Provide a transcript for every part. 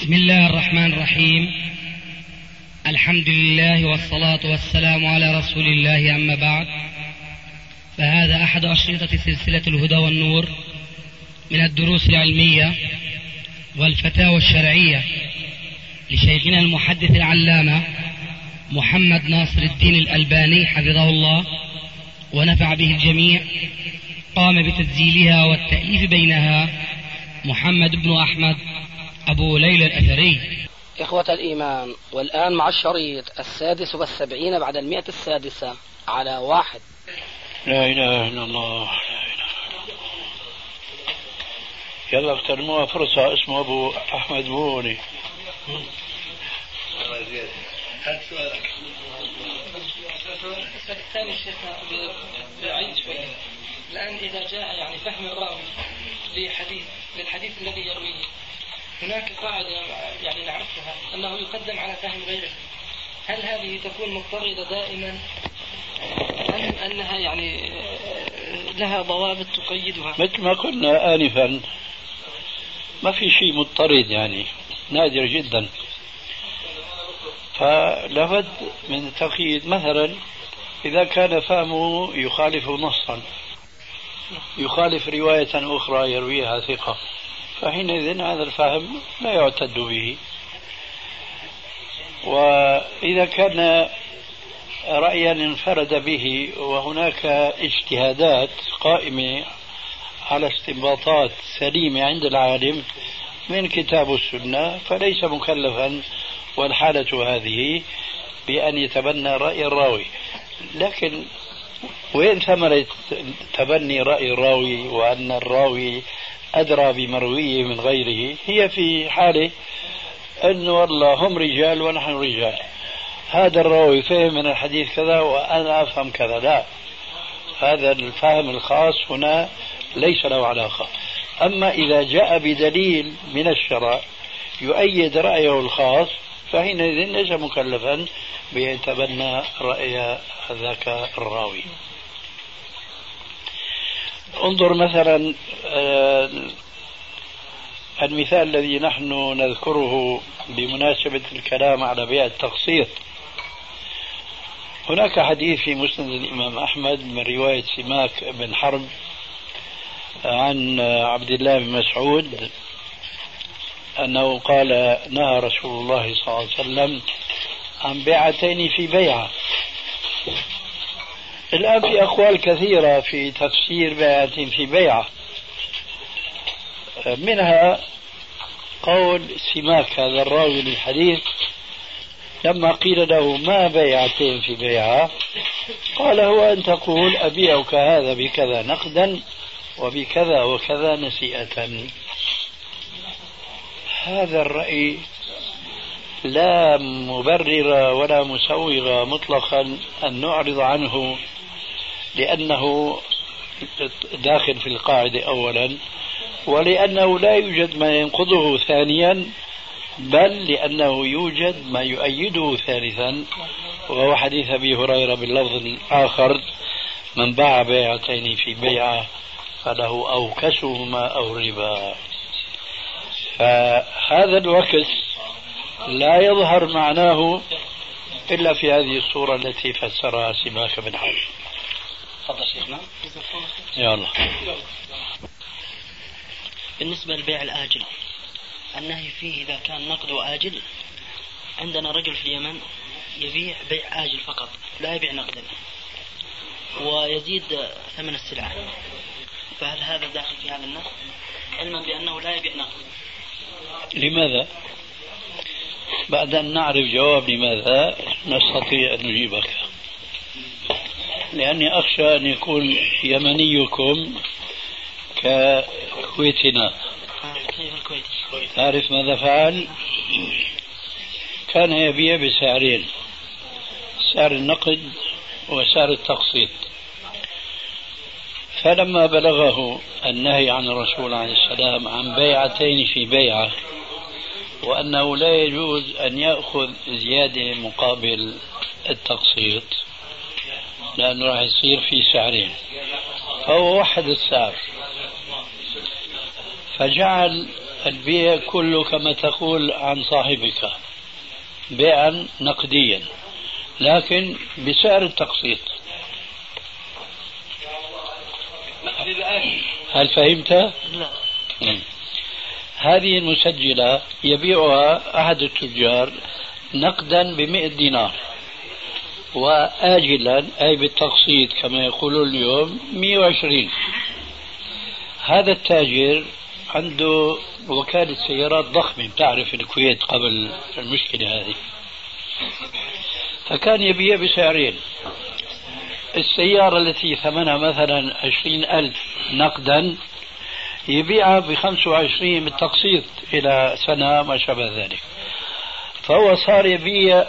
بسم الله الرحمن الرحيم. الحمد لله والصلاة والسلام على رسول الله، أما بعد، فهذا أحد أشرطة سلسلة الهدى والنور من الدروس العلمية والفتاوى الشرعية لشيخنا المحدث العلامة محمد ناصر الدين الألباني حفظه الله ونفع به الجميع. قام بتسجيلها والتأليف بينها محمد بن أحمد أبو ليلى الأثري. إخوة الإيمان، والآن مع الشريط 76 بعد 106 على 1. لا إله إلا الله. يلا اغتنموها فرصة. اسمه أبو أحمد بوني. السؤال الثاني شيخنا بعيد شوي. الآن إذا جاء يعني فهم الراوي للحديث الذي يرويه، هناك قاعدة يعني نعرفها أنه يقدم على فهم غيره. هل هذه تكون مضطردة دائما أم أنها يعني لها ضوابط تقيدها؟ مثل ما قلنا آنفا، ما في شيء مضطرد، يعني نادر جدا. فلابد من تقييد. مثلا إذا كان فهمه يخالف نصا، يخالف رواية أخرى يرويها ثقة، فحينئذ هذا الفهم لا يعتد به. وإذا كان رأيا انفرد به وهناك اجتهادات قائمة على استنباطات سليمة عند العالم من كتاب والسنة، فليس مكلفا والحالة هذه بأن يتبنى رأي الراوي. لكن وين ثمرة تبني رأي الراوي وأن الراوي أدرى بمرويه من غيره؟ هي في حالة أنه والله هم رجال ونحن رجال، هذا الراوي فهم من الحديث كذا وأنا أفهم كذا. لا، هذا الفهم الخاص هنا ليس له علاقة. أما إذا جاء بدليل من الشرع يؤيد رأيه الخاص، فحينئذ ليس مكلفا بأن يتبنى رأي ذاك الراوي. انظر مثلا المثال الذي نحن نذكره بمناسبة الكلام على بيع التقسيط. هناك حديث في مسند الإمام أحمد من رواية سماك بن حرب عن عبد الله بن مسعود أنه قال: نهى رسول الله صلى الله عليه وسلم عن بيعتين في بيعة. الآن في أقوال كثيرة في تفسير بيعة في بيعة، منها قول سماك هذا الراوي للحديث لما قيل له: ما بيعتين في بيعة؟ قال: هو أن تقول أبيعك هذا بكذا نقدا وبكذا وكذا نسيئة. هذا الرأي لا مبرر ولا مسوغ مطلقا أن نعرض عنه، لأنه داخل في القاعدة أولا، ولأنه لا يوجد ما ينقضه ثانيا، بل لأنه يوجد ما يؤيده ثالثا، وهو حديث أبي هريرة باللفظ الآخر: من باع بيعتين في بيعة فله أوكسهما أو ربا. فهذا الوكس لا يظهر معناه إلا في هذه الصورة التي فسرها سماك بن حرب. تفضل شيخنا. يلا. بالنسبة للبيع الآجل، النهي فيه إذا كان نقد وآجل. عندنا رجل في اليمن يبيع بيع آجل فقط، لا يبيع نقدا، ويزيد ثمن السلعة، فهل هذا داخل في هذا النص علما بأنه لا يبيع نقدا؟ لماذا؟ بعد أن نعرف جواب لماذا نستطيع أن نجيبك، لأني أخشى أن يكون يمنيكم ككويتنا. تعرف ماذا فعل؟ كان يبيع بسعرين: سعر النقد وسعر التقسيط. فلما بلغه النهي عن الرسول عليه السلام عن بيعتين في بيعة، وأنه لا يجوز أن يأخذ زيادة مقابل التقسيط لأنه راح يصير في سعرين، فهو وحد السعر، فجعل البيع كله كما تقول عن صاحبك بيعا نقديا لكن بسعر التقسيط. هل فهمت؟ لا. هذه المسجلة يبيعها أحد التجار نقدا ب100 دينار وآجلا أي بالتقسيط كما يقولون اليوم 120. هذا التاجر عنده وكالة سيارات ضخمة، بتعرف الكويت قبل المشكلة هذه، فكان يبيع بسعرين. السيارة التي ثمنها مثلا 20,000 نقدا يبيعها ب25 بالتقسيط إلى سنة ما شابه ذلك. فهو صار يبيع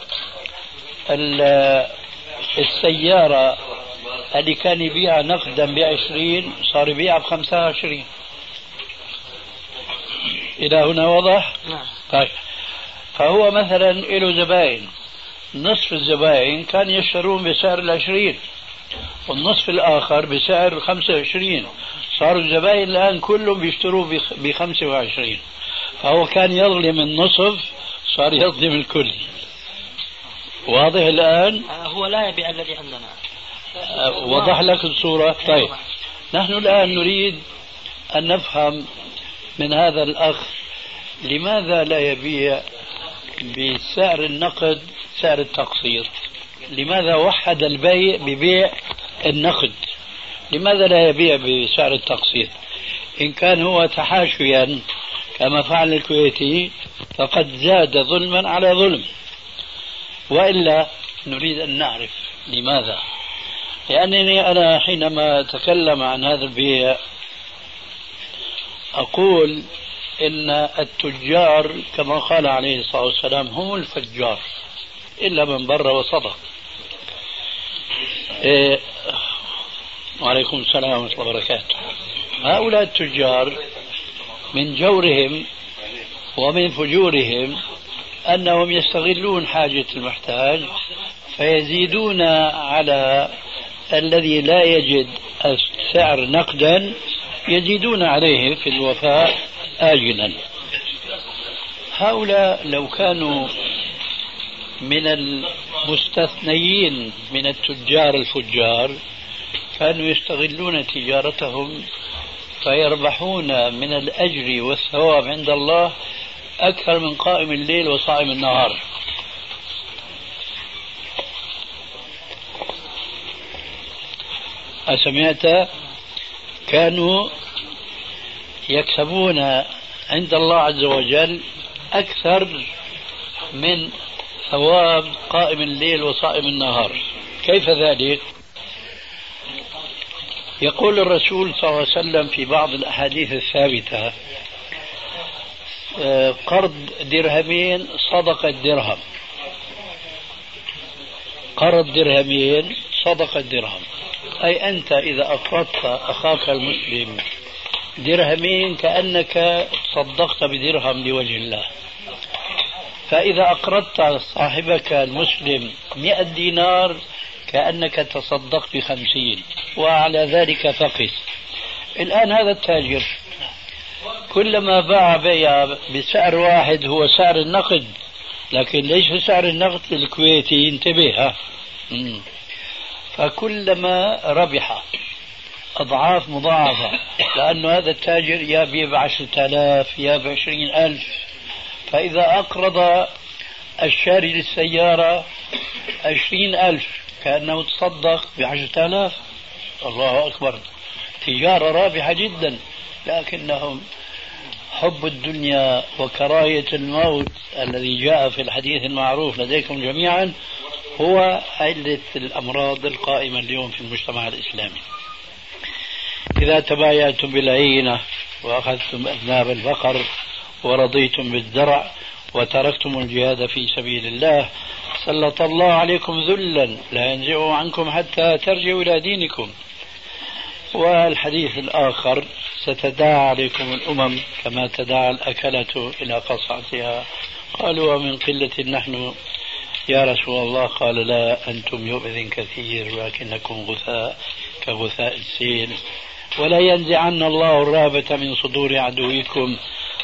السيارة اللي كان يبيعها نقدا ب20 صار يبيعها ب25. إلى هنا واضح؟ نعم. طيب، فهو مثلا له زبائن، نصف الزبائن كان يشترون بسعر 20 والنصف الآخر بسعر 25. صاروا الزبائن الآن كلهم بيشتروا ب25. فهو كان يظلم النصف صار يظلم الكل. واضح الآن؟ هو لا يبيع الذي عندنا. وضح لك الصورة. طيب، نحن الآن نريد أن نفهم من هذا الأخ لماذا لا يبيع بسعر النقد سعر التقسيط؟ لماذا وحد البيع ببيع النقد؟ لماذا لا يبيع بسعر التقسيط؟ إن كان هو تحاشيا كما فعل الكويتي فقد زاد ظلما على ظلم، وإلا نريد أن نعرف لماذا. لأنني أنا حينما أتكلم عن هذا البيع أقول إن التجار كما قال عليه الصلاة والسلام هم الفجار إلا من بر وصدق. وعليكم السلام ورحمة الله وبركاته. هؤلاء التجار من جورهم ومن فجورهم أنهم يستغلون حاجة المحتاج فيزيدون على الذي لا يجد السعر نقدا، يزيدون عليه في الوفاء آجلا. هؤلاء لو كانوا من المستثنيين من التجار الفجار كانوا يستغلون تجارتهم فيربحون من الأجر والثواب عند الله أكثر من قائم الليل وصائم النهار. أسمعت؟ كانوا يكسبون عند الله عز وجل أكثر من ثواب قائم الليل وصائم النهار. كيف ذلك؟ يقول الرسول صلى الله عليه وسلم في بعض الأحاديث الثابتة: قرض درهمين صدقة درهم. قرض درهمين صدقة درهم، أي أنت إذا أقرضت أخاك المسلم درهمين كأنك صدقت بدرهم لوجه الله. فإذا أقرضت صاحبك المسلم 100 دينار كأنك تصدقت ب50، وعلى ذلك فقس. الآن هذا التاجر كلما باع بيع بسعر واحد هو سعر النقد، لكن ليس سعر النقد الكويتي، انتبه. فكلما ربح أضعاف مضاعفة، لأن هذا التاجر يا بيع ب10,000 يا ب20,000. فإذا أقرض الشاري للسيارة 20,000 كأنه تصدق ب10,000. الله أكبر، تجارة رابحة جدا. لكنهم حب الدنيا وكراهية الموت الذي جاء في الحديث المعروف لديكم جميعا هو علة الأمراض القائمة اليوم في المجتمع الإسلامي. إذا تبايعتم بالعينة وأخذتم أذناب البقر ورضيتم بالزرع وتركتم الجهاد في سبيل الله سلط الله عليكم ذلا لا ينزعه عنكم حتى ترجعوا إلى دينكم. والحديث الآخر: ستداعى عليكم الأمم كما تداعى الأكلة إلى قصعتها. قالوا: ومن قلة نحن يا رسول الله؟ قال: لا، أنتم يومئذ كثير ولكنكم غثاء كغثاء السيل. ولا ينزعن الله الرهبة من صدور عدوكم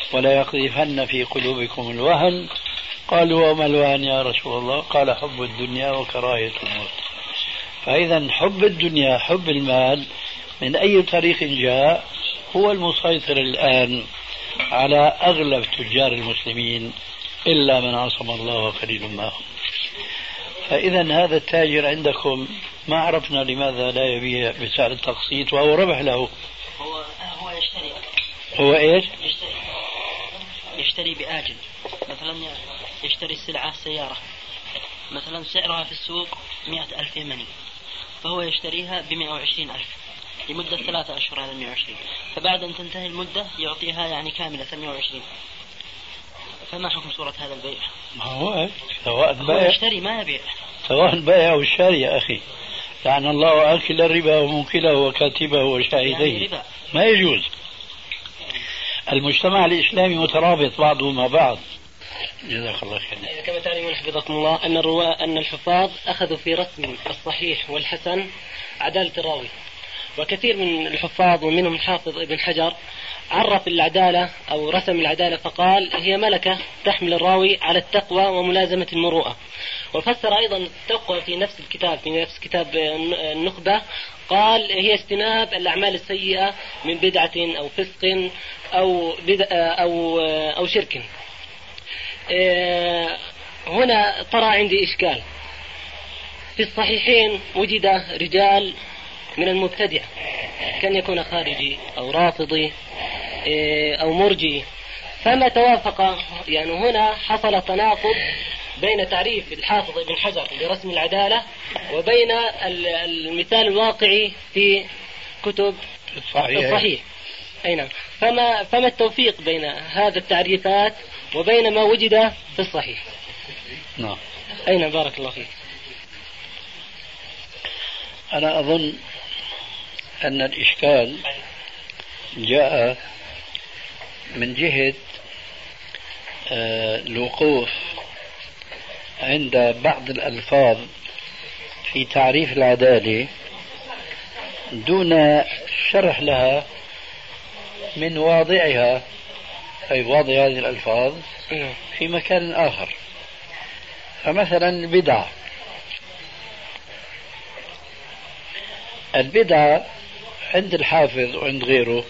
ولا يقذفن في قلوبكم الوهن. قالوا وما الوهن يا رسول الله؟ قال حب الدنيا وكراهية الموت. فإذا حب الدنيا، حب المال من أي طريق جاء، هو المسيطر الآن على أغلب تجار المسلمين إلا من عصم الله وقليل معهم. فإذا هذا التاجر عندكم ما عرفنا لماذا لا يبيع بسعر التقسيط وهو ربح له. هو يشتري. هو إيش؟ يشتري بآجل. مثلا يشتري السلعة سيارة مثلا سعرها في السوق 100,000 يمني، فهو يشتريها ب120,000 لمدة 3 أشهر على 120، فبعد أن تنتهي المدة يعطيها يعني كاملة 120. فما حكم صورة هذا البيع؟ ما هو سواء هو يشتري ما يبيع، سواء البائع أو الشاري يا أخي. لعن الله آكل الربا وموكله وكاتبه وشاهديه، يعني ما يجوز. المجتمع الإسلامي مترابط بعضه مع بعض. جزاك الله خير. كما تعلمون حفظكم الله أن الحفاظ أخذوا في رسم الصحيح والحسن عدالة الراوي، وكثير من الحفاظ ومنهم الحافظ ابن حجر عرف العدالة أو رسم العدالة فقال هي ملكة تحمل الراوي على التقوى وملازمة المروءة. وفسر أيضا التقوى في نفس الكتاب، في نفس كتاب النخبة، قال هي اجتناب الأعمال السيئة من بدعة أو فسق أو شرك. هنا طرأ عندي إشكال. في الصحيحين وجد رجال من المبتدع، كان يكون خارجي أو رافضي أو مرجي، فما توافق. يعني هنا حصل تناقض بين تعريف الحافظ ابن حجر لرسم العدالة وبين المثال الواقعي في كتب الصحيح. أي نعم. فما التوفيق بين هذا التعريفات وبين ما وجد في الصحيح؟ نعم. أي نعم. بارك الله فيك. أنا أظن أن الإشكال جاء من جهة الوقوف عند بعض الألفاظ في تعريف العدالة دون شرح لها من واضعها، أي واضع هذه الألفاظ في مكان آخر. فمثلا البدعة عند الحافظ وعند غيره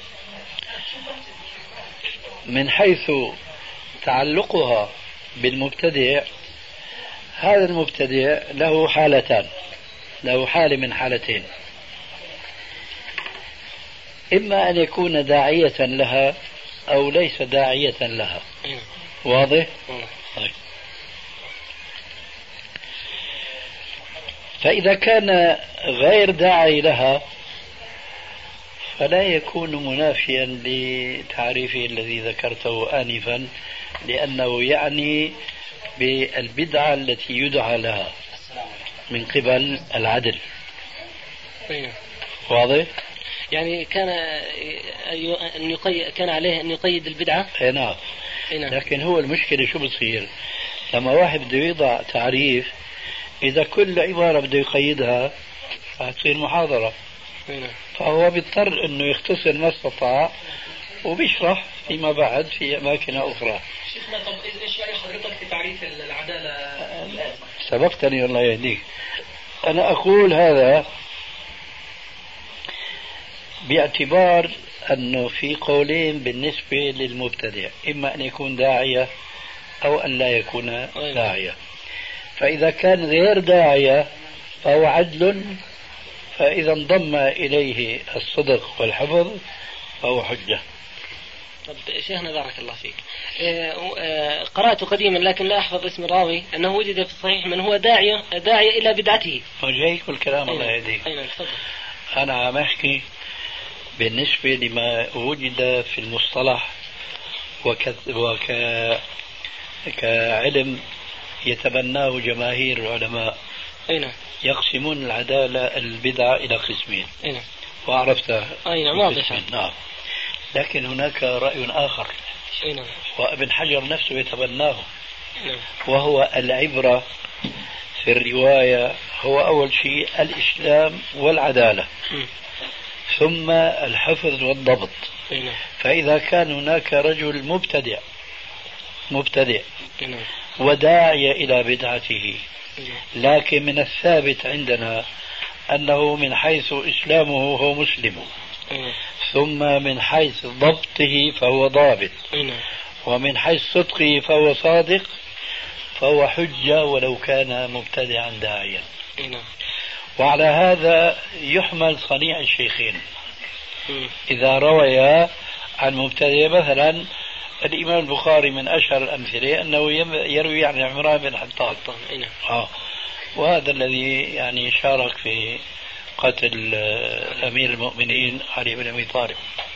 من حيث تعلقها بالمبتدع، هذا المبتدع له حالتان، له حالة من حالتين: إما أن يكون داعية لها أو ليس داعية لها. واضح؟ طيب. فإذا كان غير داعي لها فلا يكون منافيا لتعريفه الذي ذكرته آنفا، لأنه يعني بالبدعة التي يدعى لها من قبل العدل. واضح؟ يعني كان عليه أن يقيد البدعة. نعم. لكن هو المشكلة شو بتصير لما واحد بده يضع تعريف، إذا كل عبارة بده يقيدها فتصير محاضرة، فهو بيضطر أنه يختصر ما استطاع وبيشرح فيما بعد في أماكن أخرى. شيخنا، طب إيش رأي حضرتك في تعريف العدالة؟ سبقتني الله يهديك. أنا أقول هذا باعتبار أنه في قولين بالنسبة للمبتدع: إما أن يكون داعية أو أن لا يكون داعية. فإذا كان غير داعية فهو عدل، فإذا انضم إليه الصدق والحفظ فهو حجة. طب شيخنا بارك الله فيك، قرأت قديما لكن لا أحفظ اسم الراوي أنه وجد في الصحيح من هو داعية إلى بدعته. وجاي كل كلام الله يهديك. أنا عم أحكي بالنسبة لما وجد في المصطلح كعلم يتبناه جماهير العلماء. يقسمون العدالة البدعة إلى قسمين. وعرفتها. نعم. لكن هناك رأي آخر وابن حجر نفسه يتبناه، وهو العبرة في الرواية هو أول شيء الإسلام والعدالة. ثم الحفظ والضبط. فإذا كان هناك رجل مبتدع وداعي إلى بدعته، لكن من الثابت عندنا أنه من حيث إسلامه هو مسلم، ثم من حيث ضبطه فهو ضابط، ومن حيث صدقه فهو صادق، فهو حجة ولو كان مبتدعا داعيا. وعلى هذا يحمل صنيع الشيخين إذا رويا عن مبتدع. مثلا الإمام البخاري من أشهر الأمثلة أنه يروي عن عمران بن حطاب، وهذا الذي يعني شارك في قتل أمير المؤمنين علي بن أبي طالب.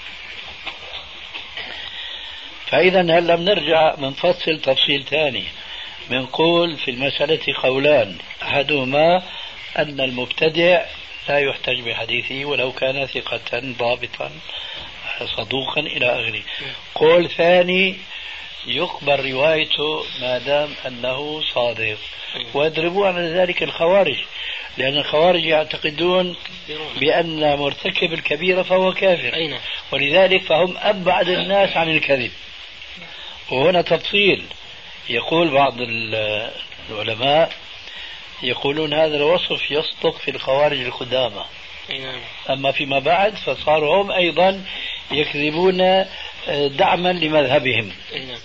فإذا هلا بنرجع منفصل تفصيل ثاني، بنقول في المسألة قولان، أحدهما أن المبتدع لا يحتج بحديثه ولو كان ثقة ضابطا صدوقا إلى آخره. قول ثاني يقبل روايته ما دام أنه صادق. ويضربوا على ذلك الخوارج، لأن الخوارج يعتقدون بأن مرتكب الكبيرة فهو كافر، ولذلك فهم أبعد الناس عن الكذب. وهنا تفصيل، يقول بعض العلماء يقولون هذا الوصف يصدق في الخوارج القدامى، أما فيما بعد فصاروا هم أيضا يكذبون دعما لمذهبهم.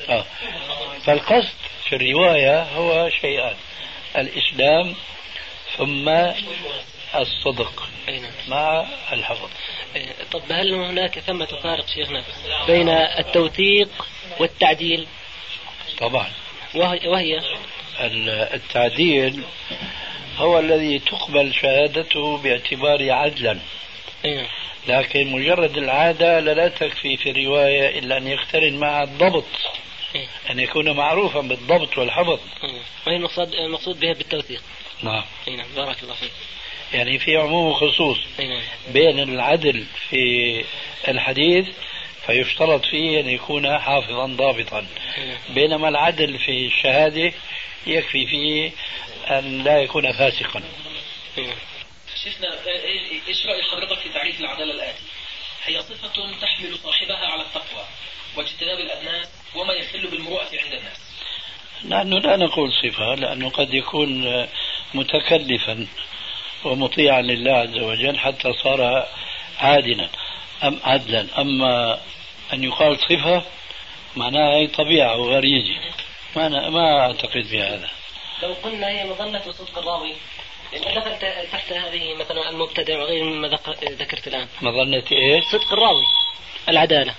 فالقصد في الرواية هو شيئان: الإسلام ثم الصدق مع الحفظ. طب هل هناك ثمة فارق شيخنا بين التوثيق والتعديل؟ طبعا. وهي التعديل هو الذي تقبل شهادته باعتبار عدلا، لكن مجرد العادة لا تكفي في الرواية إلا أن يقترن مع الضبط، أن يكون معروفا بالضبط والحفظ. وهي المقصود بها بالتوثيق. نعم. بارك الله فيك. يعني في عموم وخصوص بين العدل في الحديث فيشترط فيه أن يكون حافظا ضابطا، بينما العدل في الشهادة يكفي فيه أن لا يكون فاسقا. شيخنا، ايش رأي حضرتك في تعريف العدالة الآتي؟ هي صفة تحمل صاحبها على التقوى واجتناب الأدناس وما يخل بالمروءة عند الناس. نحن لا نقول صفة، لأنه قد يكون متكلفا ومطيعا لله عز وجل حتى صار عادلا عدلا. أما أن يقال صفة معناها هي طبيعة وغريزة، ما أعتقد بهذا. لو قلنا هي مظنة صدق الراوي، دخل تحت هذه مثلا المبتدع وغير مما ذكرت الآن. مظنة إيه؟ صدق الراوي، العدالة.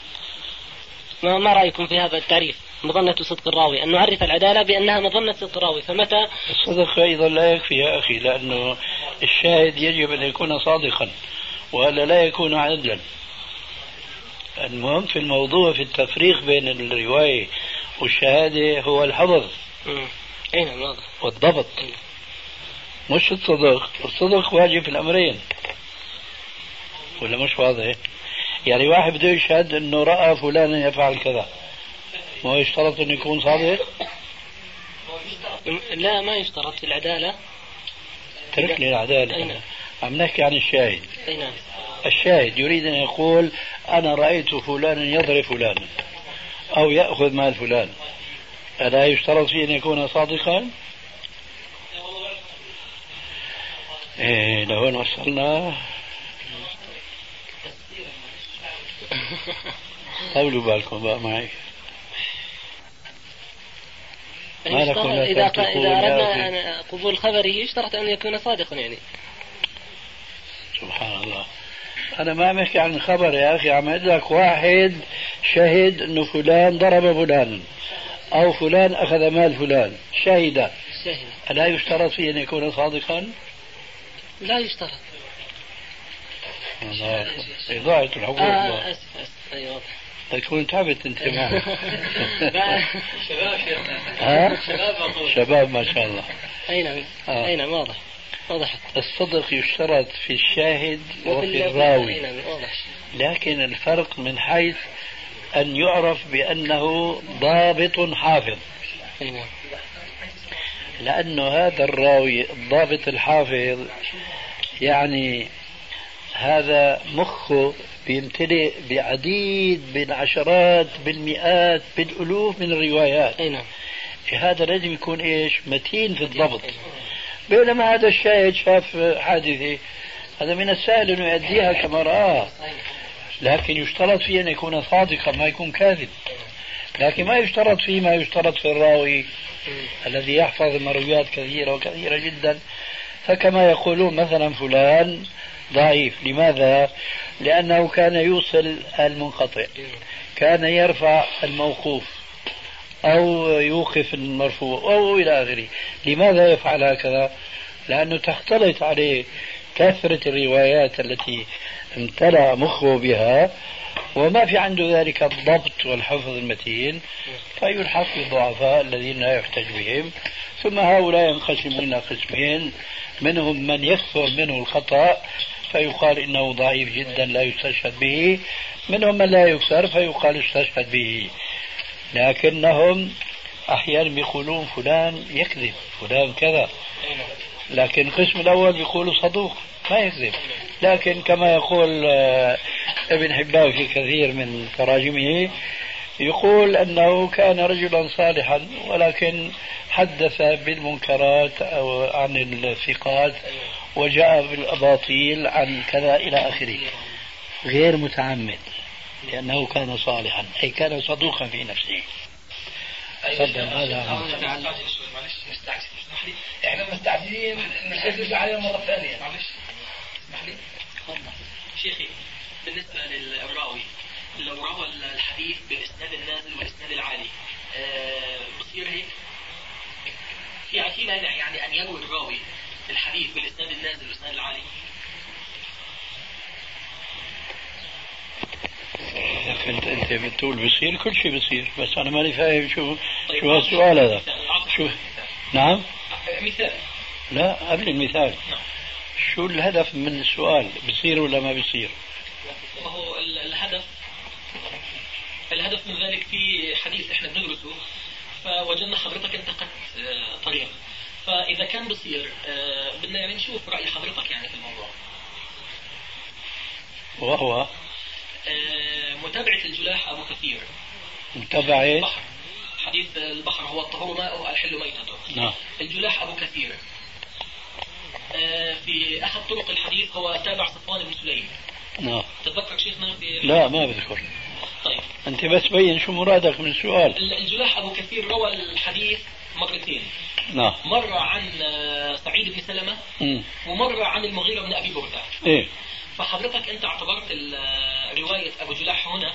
ما رأيكم في هذا التعريف؟ مظنة صدق الراوي، أن نعرف العدالة بأنها مظنة صدق الراوي. فمتى الصدق أيضا لا يكفي يا أخي، لأنه الشاهد يجب أن يكون صادقا ولا لا يكون عدلا. المهم في الموضوع في التفريق بين الرواية والشهادة هو الحفظ والضبط، مش الصدق. الصدق واجب في الأمرين، ولا مش واضح؟ يعني واحد بده يشهد أنه رأى فلانا يفعل كذا، ما يشترط أن يكون صادق؟ لا، ما يشترط في العدالة. ترك لي العدالة، عم نحكي عن الشاهد. الشاهد يريد أن يقول أنا رأيت فلانا يضرب فلانا أو يأخذ مال فلان، ألا يشترط فيه أن يكون صادقا؟ إيه، لهون وصلنا. طولوا بالكم بقى معي. إذا أردنا قبول خبره يشترط أن يكون صادقا يعني. سبحان الله، أنا ما عم أحكي عن خبر يا أخي، عم أقول لك واحد شهد أنه فلان ضرب فلان أو فلان أخذ مال فلان، شهد. ألا يشترط فيه أن يكون صادقا؟ لا يشترط. إضاعة الحقوق. أيوة واضح. تكون تعبت انت معه. شباب شباب ما شاء الله. أي نعم واضح. الصدق يشترط في الشاهد وفي الراوي، لكن الفرق من حيث أن يعرف بأنه ضابط حافظ، لأنه هذا الراوي الضابط الحافظ يعني هذا مخه بيمتلئ بعديد بالعشرات بالمئات بالألوف من الروايات. أي نعم. هذا لازم يكون إيش؟ متين في الضبط. بينما هذا الشاهد شاف حادثة، هذا من السهل أنه يؤديها كما رآه، لكن يشترط فيه أن يكون صادقا ما يكون كاذب. لكن ما يشترط فيه ما يشترط في الراوي الذي يحفظ مرويات كثيرة وكثيرة جدا. فكما يقولون مثلا فلان ضعيف، لماذا؟ لأنه كان يوصل المنقطع، كان يرفع الموقوف أو يوقف المرفوع أو إلى آخره. لماذا يفعل هكذا؟ لأنه تختلط عليه كثرة الروايات التي امتلأ مخه بها، وما في عنده ذلك الضبط والحفظ المتين، فيلحق بالضعفاء الذين لا يحتج بهم. ثم هؤلاء ينقسمون إلى قسمين، منهم من يكثر منه الخطأ فيقال إنه ضعيف جدا لا يستشهد به، منهم من لا يكثر فيقال استشهد به. لكنهم أحيانا يقولون فلان يكذب فلان كذا، لكن القسم الأول يقول صدوق ما يكذب. لكن كما يقول ابن حبان في كثير من تراجمه، يقول أنه كان رجلا صالحا ولكن حدث بالمنكرات أو عن الثقات وجاء بالأباطيل عن كذا إلى آخره، غير متعمد، لأنه كان صالحا أي كان صدوقا في نفسه. تفضل. هذا معلش مستعجل، اسمح لي، احنا مستعجلين نحدث عليهم مرة ثانية، معلش اسمح لي. شيخي بالنسبة للراوي لو روى الحديث بالإسناد النازل والإسناد العالي بصير هيك؟ يعني في مانع يعني أن يروي الراوي الحديث بالإسناد النازل والإسناد العالي؟ انت بتقول بصير كل شيء بصير، بس انا ماني فاهم شو هالسؤال هذا. شو نعم مثال؟ لا قبل المثال. شو الهدف من السؤال؟ بصير ولا ما بصير؟ هو الهدف من ذلك في حديث احنا بندرسه فوجدنا حضرتك انتقدت طريق، فاذا كان بصير بدنا يعني نشوف رأي حضرتك يعني في الموضوع. وهو متابعة الجلاح أبو كثير. متابعة البحر، حديث البحر هو الطهور ماؤه الحل ميتته. نعم. الجلاح أبو كثير في أحد طرق الحديث هو تابع صفوان بن سليم. نعم. تتذكر شيخنا في لا ما بذكر. طيب أنت بس بين شو مرادك من السؤال. الجلاح أبو كثير روى الحديث مرتين. نعم. مرة عن سعيد بن سلمة ومرة عن المغيرة بن أبي بردة. إيه. فحضرتك أنت اعتبرت رواية أبو جلاح هنا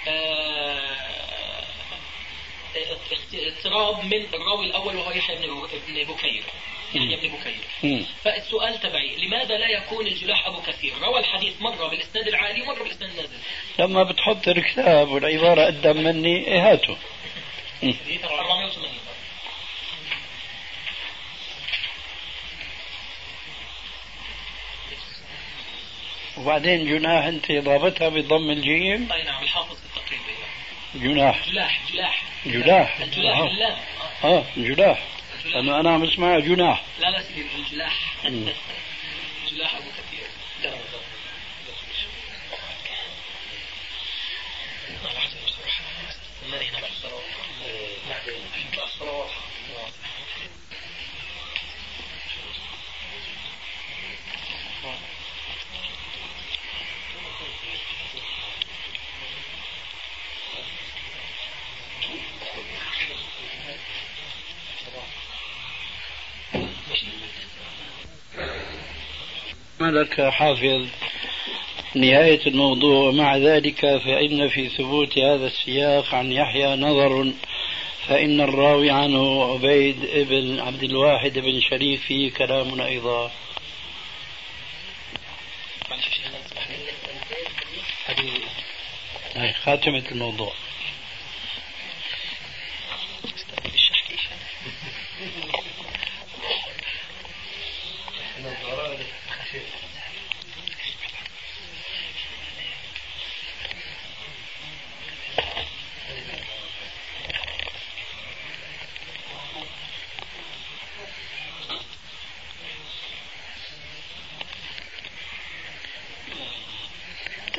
اضطراب من الراوي الأول وهو يحيى بن بكير. يحيى بن بكير. فالسؤال تبعي لماذا لا يكون الجلاح أبو كثير روى الحديث مرة بالإسناد العالي ومرة بالإسناد النازل؟ لما بتحط الكتاب والعبارة قدام مني إيه هاتوا. 480. وبعدين جناح أنت ضابطها بضم الجيم. أي نعم الحافظ في التقريب. جناح. جلاح. الجلاح. جلاح. لأنه أنا عم اسمع جناح. لا سيدي الجلاح. جلاح أبو كثير. لك حافظ نهاية الموضوع. مع ذلك فإن في ثبوت هذا السياق عن يحيى نظر، فإن الراوي عنه عبيد بن عبد الواحد بن شريف فيه كلام أيضا. هاي خاتمة الموضوع.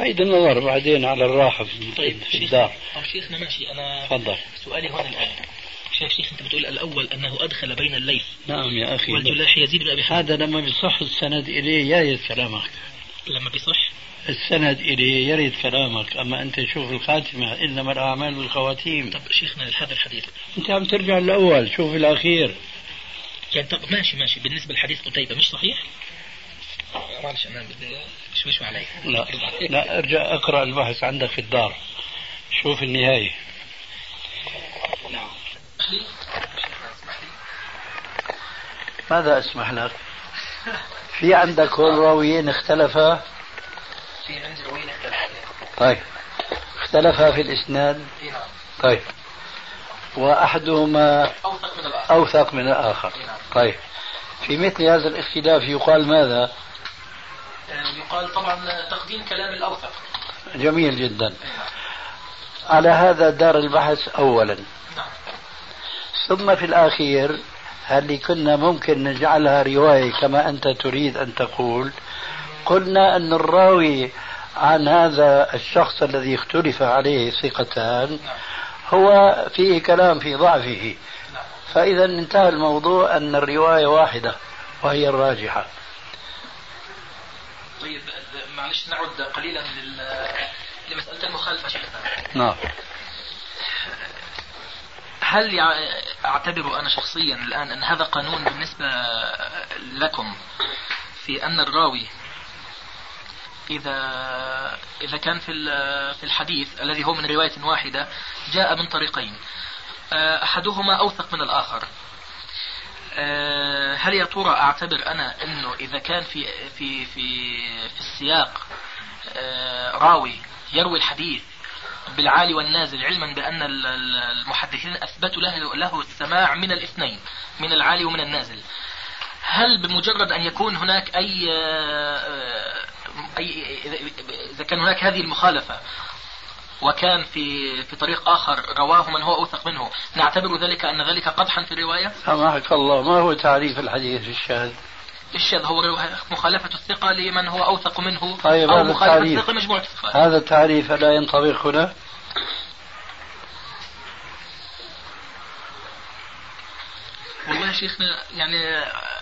نعيد النظر بعدين على الراحة طيب في الدار. شيخنا ماشي. أنا تفضل. سؤالي هنا الآن، شيخ أنت بتقول الأول أنه أدخل بين الليث نعم يا أخي، والجلاح يزيد بن أبي حاتم. هذا لما بيصح السند إليه يرد كلامك، لما بيصح السند إليه يرد كلامك، أما أنت شوف الخاتمة، إنما الأعمال بالخواتيم. طب شيخنا هذا الحديث أنت عم ترجع الأول، شوف الأخير. يعني طب ماشي بالنسبة لحديث قتيبة مش صحيح؟ معلش أنا بدي شوي علي. لا ارجع اقرأ البحث عندك في الدار، شوف النهاية. نعم. ماذا أسمح لك؟ في عندك هون راويين اختلفا؟ في عندي راويين اختلفا. طيب اختلفا في الإسناد؟ طيب وأحدهما أوثق من الآخر. طيب في مثل هذا الاختلاف يقال ماذا؟ يقال طبعا تقديم كلام الأوثق. جميل جدا. على هذا دار البحث أولا، ثم في الأخير هل كنا ممكن نجعلها رواية كما أنت تريد أن تقول؟ قلنا أن الراوي عن هذا الشخص الذي اختلف عليه ثقتان هو فيه كلام في ضعفه، فإذا انتهى الموضوع أن الرواية واحدة وهي الراجحة. طيب معلش نعود قليلا لمسألة المخالفة شيخنا. نعم. هل أعتبر أنا شخصيا الآن أن هذا قانون بالنسبة لكم في أن الراوي إذا كان في الحديث الذي هو من رواية واحدة جاء من طريقين أحدهما أوثق من الآخر، هل يا ترى أعتبر أنا أنه إذا كان في السياق راوي يروي الحديث بالعالي والنازل، علما بأن المحدثين أثبتوا له السماع من الاثنين، من العالي ومن النازل، هل بمجرد أن يكون هناك إذا كان هناك هذه المخالفة وكان في طريق آخر رواه من هو أوثق منه، نعتبر ذلك أن ذلك قدحا في الرواية؟ سامحك الله، ما هو تعريف الحديث الشاذ؟ الشاذ هو مخالفة الثقة لمن هو أوثق منه. طيب أو هذا مخالفة التعريف، الثقة مجموعة الثقات. هذا التعريف لا ينطبق هنا؟ والله يا شيخنا يعني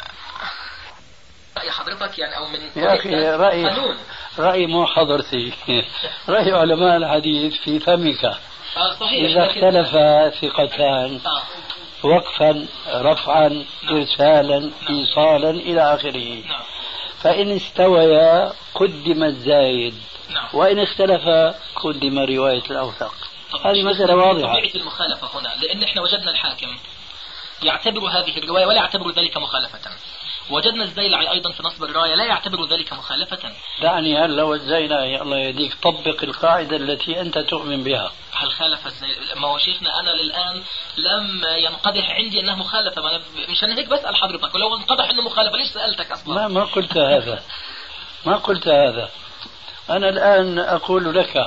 رأي حضرتك يعني أو من يا أخي رأي مو حضرتي رأي علماء الحديث في فمك. صحيح. إذا اختلف ثقتان وقفا رفعا إرسالا إيصالا إلى آخره، فإن استويا قدم الزايد، وإن اختلف قدم رواية الأوثق. هذه مسألة واضحة. طبيعة المخالفة هنا، لأن احنا وجدنا الحاكم يعتبر هذه الرواية ولا يعتبر ذلك مخالفة، وجدنا الزيلعي أيضا في نصب الراية لا يعتبر ذلك مخالفة. دعني هل لو الزيلعي الله يهديك طبق القاعدة التي أنت تؤمن بها. هل خالف الزيلعي؟ ما هو شيخنا أنا الآن لم ينقدح عندي أنه مخالفة، مشان هيك بسأل حضرتك، ولو انقدح أنه مخالفة ليش سألتك أصلا؟ ما قلت هذا، ما قلت هذا. أنا الآن أقول لك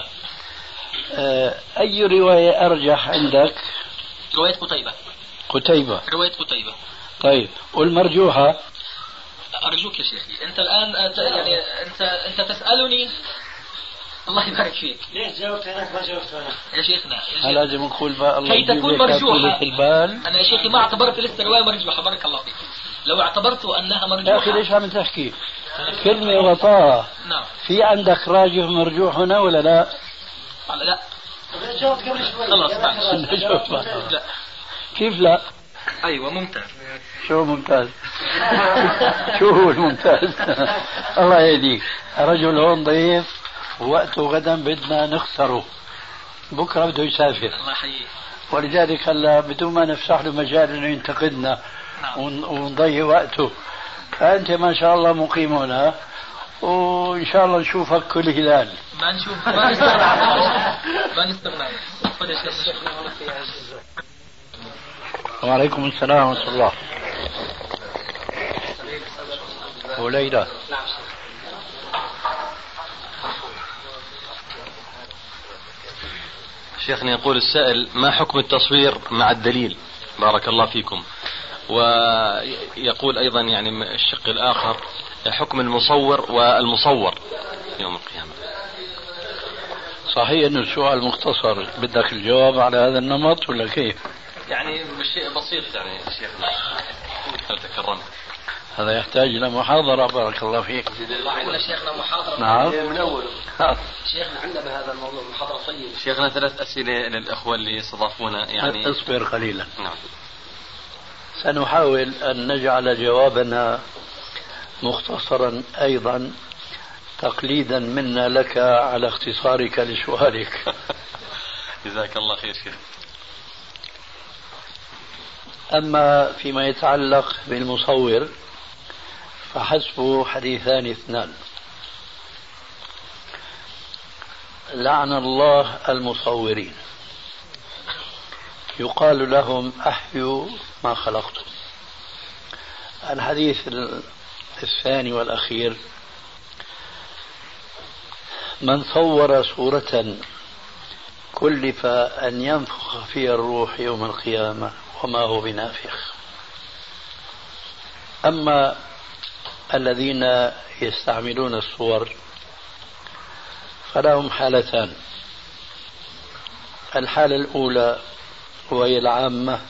أي رواية أرجح عندك؟ رواية قتيبة. رواية قتيبة. طيب والمرجوحة؟ أرجوك يا شيخي أنت الآن يعني أنت تسألني، الله يبارك فيك. ليش جاوبت هناك ما جاوبت هناك؟ يا شيخنا لازم نقول بقى الله كي تكون مرجوحة. في البال. أنا يا شيخي ما اعتبرت لسه رواية مرجوحة، بارك الله فيك. لو اعتبرت أنها مرجوحة. يا أخي ليش عم تحكي كلمة وطاعة؟ نعم. في عندك راجح مرجوح هنا ولا لا؟ لا. جاوبت قبل شوي. خلاص لا. كيف لا؟ أيوة ممتاز. شو ممتاز؟ شو هو الممتاز؟ الله يهديك، رجل هون ضيف ووقته غدا بدنا نخسره، بكره بده يسافر. الله يحييه. ولذلك هلا بدون ما نفسح له مجال انه ينتقدنا ونضيع وقته، فانت ما شاء الله مقيم هنا، وان شاء الله نشوفك كل هلال. ما نشوف ما نستغنى. وعليكم السلام ورحمة الله. وليلى. شيخنا يقول السائل: ما حكم التصوير مع الدليل؟ بارك الله فيكم. ويقول أيضا يعني الشق الآخر: حكم المصور والمصور يوم القيامة. صحيح أنه السؤال مختصر، بدك الجواب على هذا النمط ولا كيف؟ يعني بشيء بسيط يعني شيخنا هل تكرمت؟ هذا يحتاج إلى محاضرة. بارك الله فيك. عندنا شيخنا محاضرة. نعم من أول. شيخنا عندنا بهذا الموضوع محاضرة طيبة. شيخنا 3 أسئلة للأخوة اللي استضافونا يعني. اصبر قليلا. نعم. سنحاول أن نجعل جوابنا مختصرا أيضا تقليدا منا لك على اختصارك لسؤالك. جزاك الله خير شيخ. أما فيما يتعلق بالمصور فحسب حديثان 2. لعن الله المصورين، يقال لهم أحيوا ما خلقتم. الحديث الثاني والأخير: من صور صورة كلف أن ينفخ فيها الروح يوم القيامة وما هو بنافخ. أما الذين يستعملون الصور فلهم حالتان. الحالة الأولى وهي العامة،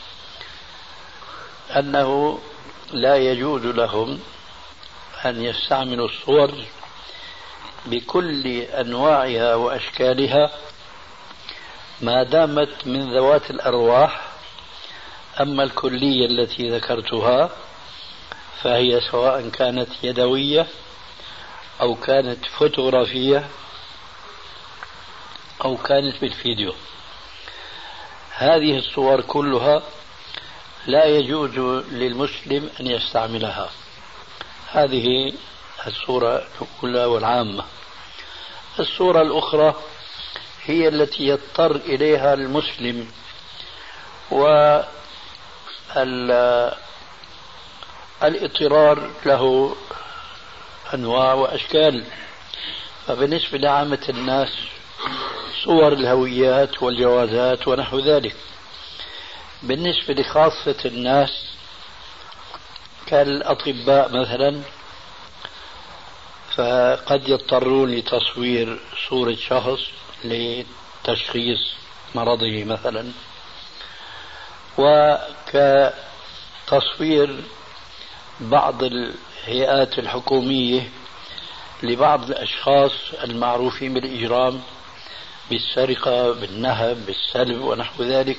أنه لا يجوز لهم أن يستعملوا الصور بكل أنواعها وأشكالها ما دامت من ذوات الأرواح. أما الكلية التي ذكرتها فهي سواء كانت يدوية أو كانت فوتوغرافية أو كانت بالفيديو، هذه الصور كلها لا يجوز للمسلم أن يستعملها. هذه الصورة الأولى والعامة. الصورة الأخرى هي التي يضطر إليها المسلم، والاضطرار له أنواع وأشكال. فبالنسبة لعامة الناس صور الهويات والجوازات ونحو ذلك. بالنسبة لخاصة الناس كالأطباء مثلا فقد يضطرون لتصوير صورة شخص لتشخيص مرضه مثلا، وكتصوير بعض الهيئات الحكومية لبعض الأشخاص المعروفين بالإجرام، بالسرقة، بالنهب، بالسلب ونحو ذلك،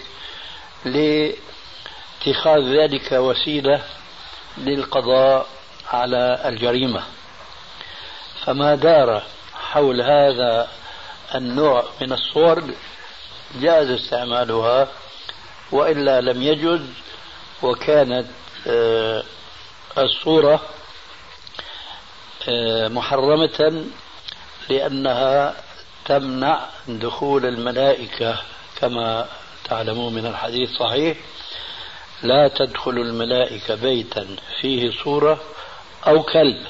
لاتخاذ ذلك وسيلة للقضاء على الجريمة. فما دار حول هذا النوع من الصور جاز استعمالها، وإلا لم يجوز. وكانت الصورة محرمة لأنها تمنع دخول الملائكة، كما تعلمون من الحديث صحيح: لا تدخل الملائكة بيتا فيه صورة أو كلب.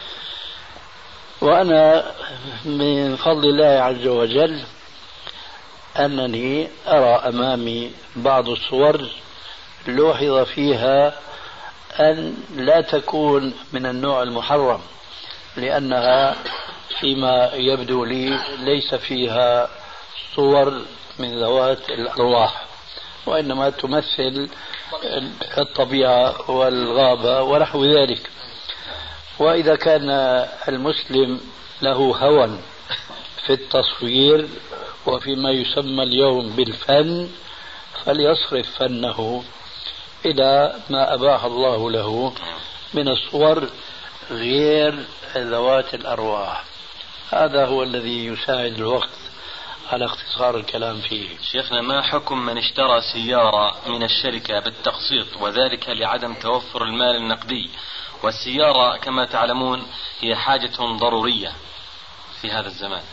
وأنا من فضل الله عز وجل أنني أرى أمامي بعض الصور لوحظ فيها أن لا تكون من النوع المحرم، لأنها فيما يبدو لي ليس فيها صور من ذوات الأرواح، وإنما تمثل الطبيعة والغابة ونحو ذلك. وإذا كان المسلم له هوى في التصوير وفيما يسمى اليوم بالفن فليصرف فنه إلى ما أباح الله له من الصور غير ذوات الأرواح. هذا هو الذي يساعد الوقت على اختصار الكلام فيه. شيخنا، ما حكم من اشترى سيارة من الشركة بالتقسيط وذلك لعدم توفر المال النقدي، والسيارة كما تعلمون هي حاجة ضرورية في هذا الزمان؟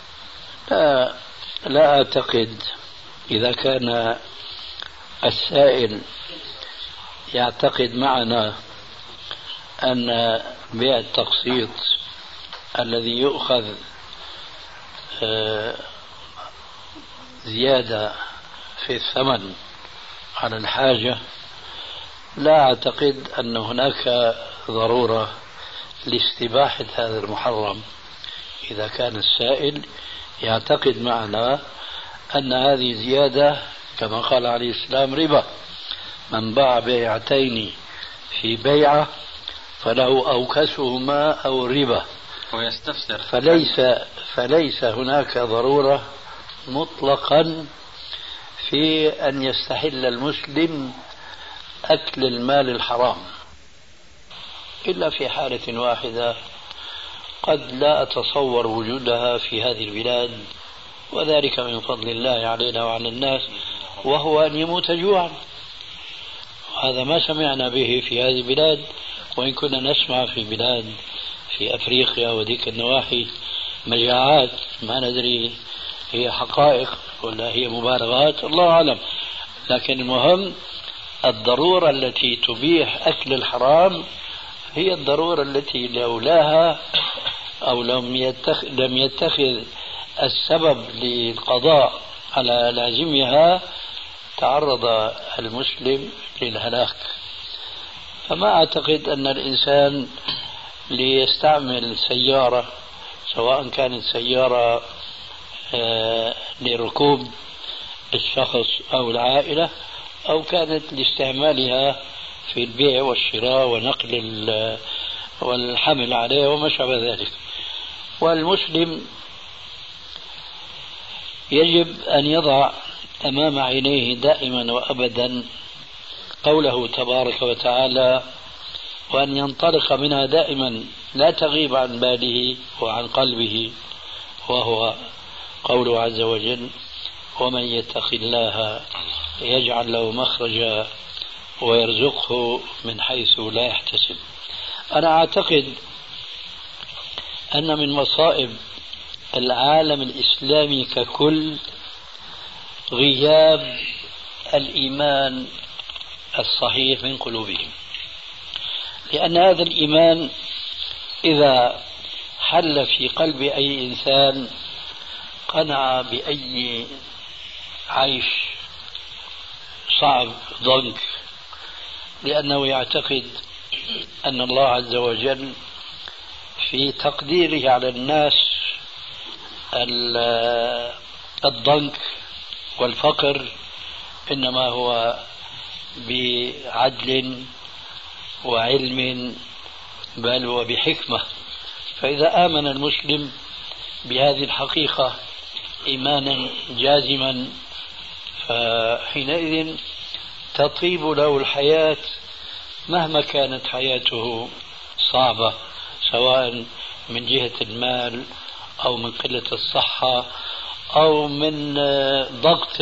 لا أعتقد. إذا كان السائل يعتقد معنا أن بيع التقسيط الذي يؤخذ زيادة في الثمن على الحاجة، لا أعتقد أن هناك ضرورة لاستباحة هذا المحرم إذا كان السائل يعتقد معنا أن هذه زيادة كما قال عليه السلام ربا، من باع بيعتين في بيعة فله أوكسهما أو الربا، ويستفسر فليس هناك ضرورة مطلقا في أن يستحل المسلم أكل المال الحرام، إلا في حالة واحدة قد لا أتصور وجودها في هذه البلاد، وذلك من فضل الله علينا وعلى الناس، وهو أن يموت جوعا. هذا ما سمعنا به في هذه البلاد، وإن كنا نسمع في بلاد في أفريقيا وذيك النواحي مجاعات ما ندري هي حقائق ولا هي مبالغات، الله أعلم. لكن المهم الضرورة التي تبيح أكل الحرام هي الضرورة التي لولاها أو لم يتخذ السبب للقضاء على لازمها تعرض المسلم للهلاك. فما أعتقد أن الإنسان ليستعمل سيارة، سواء كانت سيارة لركوب الشخص أو العائلة أو كانت لاستعمالها في البيع والشراء ونقل والحمل عليه وما شابه ذلك. والمسلم يجب أن يضع أمام عينيه دائما وأبدا قوله تبارك وتعالى، وأن ينطلق منها دائما لا تغيب عن باله وعن قلبه، وهو قوله عز وجل ومن يتق الله يجعل له مخرجا ويرزقه من حيث لا يحتسب. أنا أعتقد أن من مصائب العالم الإسلامي ككل غياب الإيمان الصحيح من قلوبهم، لأن هذا الإيمان إذا حل في قلب أي إنسان قنع بأي عيش صعب ضنك، لأنه يعتقد أن الله عز وجل في تقديره على الناس الضنك والفقر إنما هو بعدل وعلم بل وبحكمة. فإذا آمن المسلم بهذه الحقيقة إيمانا جازما فحينئذ تطيب له الحياة مهما كانت حياته صعبة، سواء من جهة المال أو من قلة الصحة أو من ضغط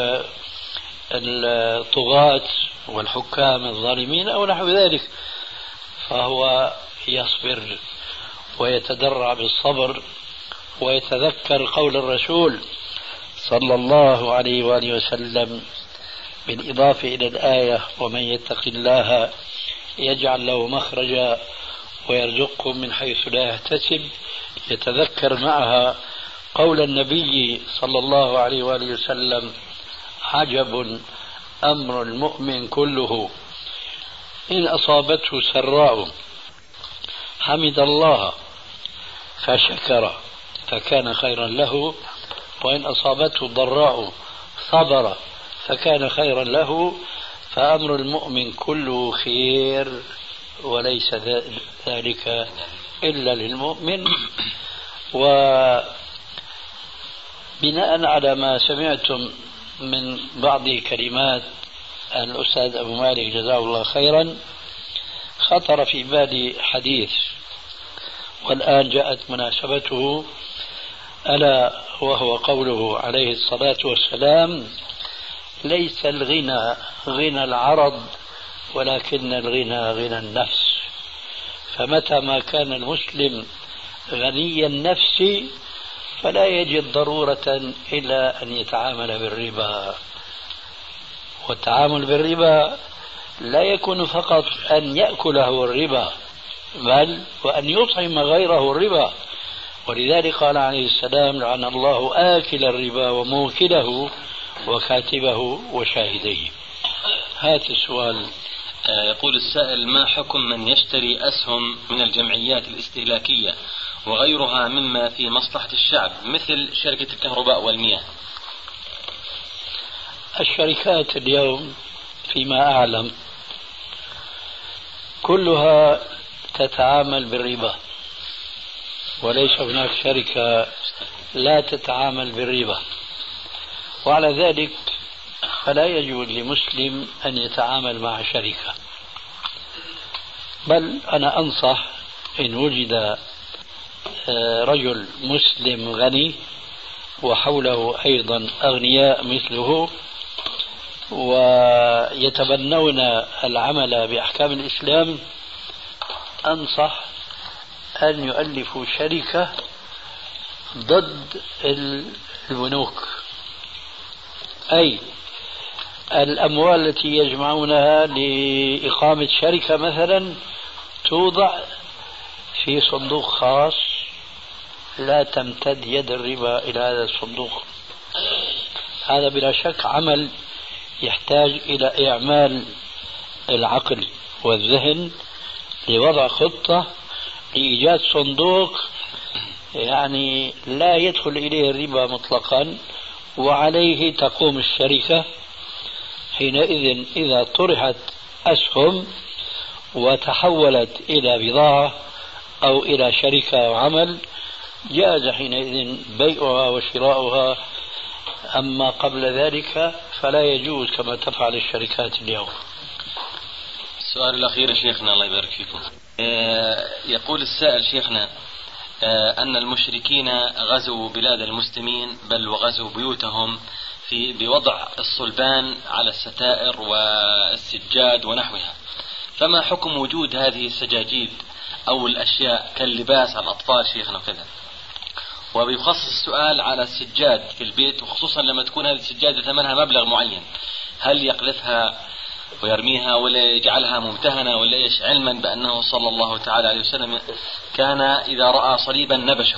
الطغاة والحكام الظالمين أو نحو ذلك، فهو يصبر ويتدرع بالصبر ويتذكر قول الرسول صلى الله عليه وآله وسلم بالإضافة إلى الآية ومن يتق الله يجعل له مخرجا ويرزقه من حيث لا يحتسب، يتذكر معها قول النبي صلى الله عليه وآله وسلم عجب أمر المؤمن كله إن أصابته سراء حمد الله فشكر فكان خيرا له، وإن أصابته ضراء صبر فكان خيرا له، فأمر المؤمن كله خير وليس ذلك إلا للمؤمن. وبناء على ما سمعتم من بعض كلمات الأستاذ أبو مالك جزاه الله خيرا خطر في بالي حديث والآن جاءت مناسبته، ألا وهو قوله عليه الصلاة والسلام ليس الغنى غنى العرض ولكن الغنى غنى النفس. فمتى ما كان المسلم غني النفس فلا يجد ضرورة إلا أن يتعامل بالربا، والتعامل بالربا لا يكون فقط أن يأكله الربا بل وأن يطعم غيره الربا، ولذلك قال عليه السلام لعن الله آكل الربا وموكله وكاتبه وشاهديه. هات السؤال. يقول السائل ما حكم من يشتري أسهم من الجمعيات الاستهلاكية وغيرها مما في مصلحة الشعب مثل شركة الكهرباء والمياه؟ الشركات اليوم فيما أعلم كلها تتعامل بالربا، وليس هناك شركة لا تتعامل بالربا، وعلى ذلك فلا يجوز لمسلم أن يتعامل مع شركة. بل أنا أنصح إن وجد رجل مسلم غني وحوله أيضا أغنياء مثله ويتبنون العمل بأحكام الإسلام، أنصح أن يؤلفوا شركة ضد البنوك، أي الأموال التي يجمعونها لإقامة شركة مثلا توضع في صندوق خاص لا تمتد يد الربا إلى هذا الصندوق. هذا بلا شك عمل يحتاج إلى إعمال العقل والذهن لوضع خطة لإيجاد صندوق يعني لا يدخل إليه الربا مطلقا، وعليه تقوم الشركة. حينئذ إذا طرحت أسهم وتحولت إلى بضاعة أو إلى شركة وعمل جاز حينئذ بيعها وشراؤها، أما قبل ذلك فلا يجوز كما تفعل الشركات اليوم. السؤال الأخير شيخنا الله يبارك فيكم. يقول السائل شيخنا أن المشركين غزوا بلاد المسلمين بل وغزوا بيوتهم بوضع الصلبان على الستائر والسجاد ونحوها، فما حكم وجود هذه السجاجيد أو الأشياء كاللباس على الأطفال شيخنا وكذا؟ وبيخصص السؤال على السجاد في البيت، وخصوصا لما تكون هذه السجادة ثمنها مبلغ معين، هل يقذفها ويرميها ولا يجعلها ممتهنة ولا إيش، علما بأنه صلى الله تعالى عليه وسلم كان إذا رأى صليبا نبشه.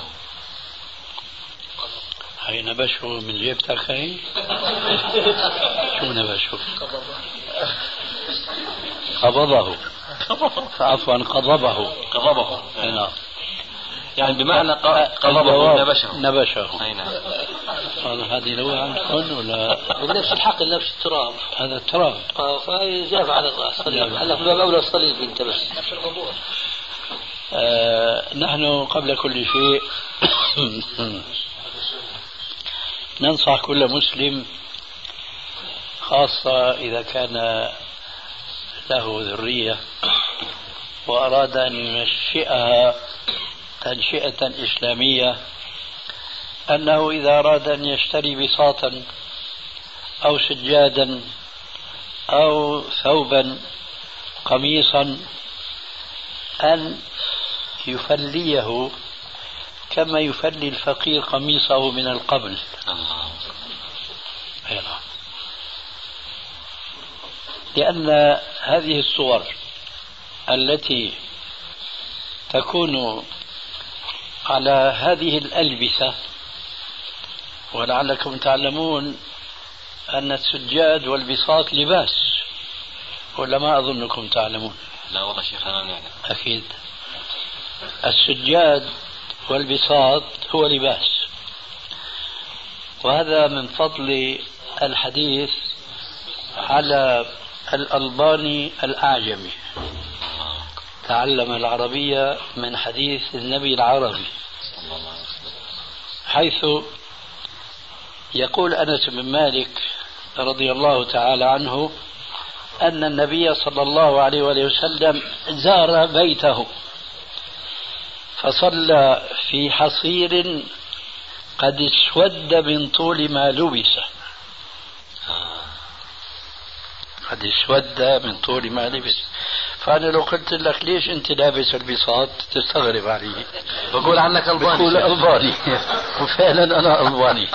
هاي نبشه من جيبتك هاي؟ شو نبشه؟ قبضه، عفوا قضبه. نعم، يعني بمعنى قضبه نبشه. أي نعم. هذه لو عندكم ولا بنفس الحق نفس التراب، هذا التراب فجاف على الصليب. هلا في باب أولى الصليب أنت بس. نحن قبل كل شيء ننصح كل مسلم، خاصة إذا كان له ذرية وأراد أن ينشئها تنشئة إسلامية، أنه إذا أراد أن يشتري بساطا أو سجادا أو ثوبا قميصا أن يفليه كما يفلي الفقير قميصه من القبل. لأن هذه الصور التي تكون على هذه الألبسة، ولعلكم تعلمون أن السجاد والبساط لباس، ولا ما أظنكم تعلمون؟ لا والله شيخ أنا نعلم. أكيد السجاد والبساط هو لباس، وهذا من فضل الحديث على الألباني الأعجمي، تعلم العربية من حديث النبي العربي، حيث يقول أنس بن مالك رضي الله تعالى عنه أن النبي صلى الله عليه وسلم زار بيته فصلى في حصير قد اسود من طول ما لبس. قد اسود من طول ما لبس. فأنا لو قلت لك ليش أنت لابس البساط تستغرب علي، بقول عنك ألباني. بقول ألباني وفعلا أنا ألباني.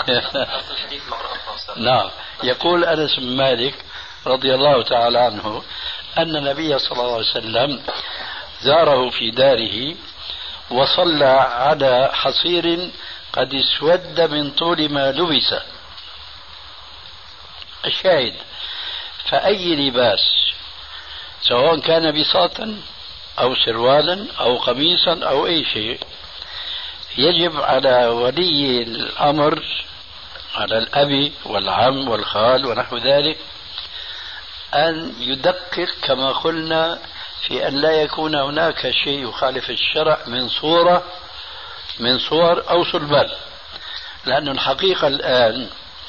نعم. يقول أنس بن مالك رضي الله تعالى عنه أن النبي صلى الله عليه وسلم زاره في داره وصلى على حصير قد اسود من طول ما لبس. الشاهد، فأي لباس سواء كان بساطا أو سروالا أو قميصا أو أي شيء يجب على ولي الأمر، على الأب والعم والخال ونحو ذلك، أن يدقق كما قلنا في أن لا يكون هناك شيء يخالف الشرع من صور أو صلبان. لأن الحقيقة الآن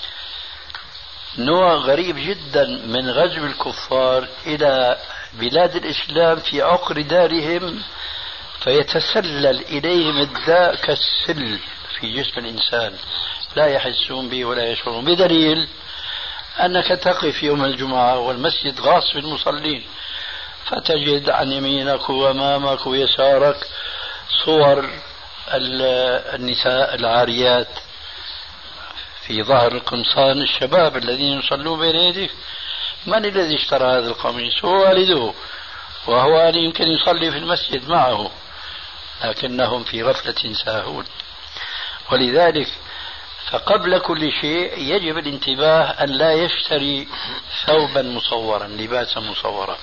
نوع غريب جدا من غزو الكفار إلى بلاد الإسلام في عقر دارهم، فيتسلل إليهم الداء كالسل في جسم الإنسان، لا يحسون به ولا يشعرون. بدليل أنك تقف يوم الجمعة والمسجد غاص بالمصلين، فتجد عن يمينك وأمامك ويسارك صور النساء العاريات في ظهر القمصان، الشباب الذين يصلون بين يديك. من الذي اشترى هذا القميص؟ هو والده، وهو يمكن يصلي في المسجد معه، لكنهم في غفلة ساهون. ولذلك فقبل كل شيء يجب الانتباه أن لا يشتري ثوبا مصورا، لباسا مصورا.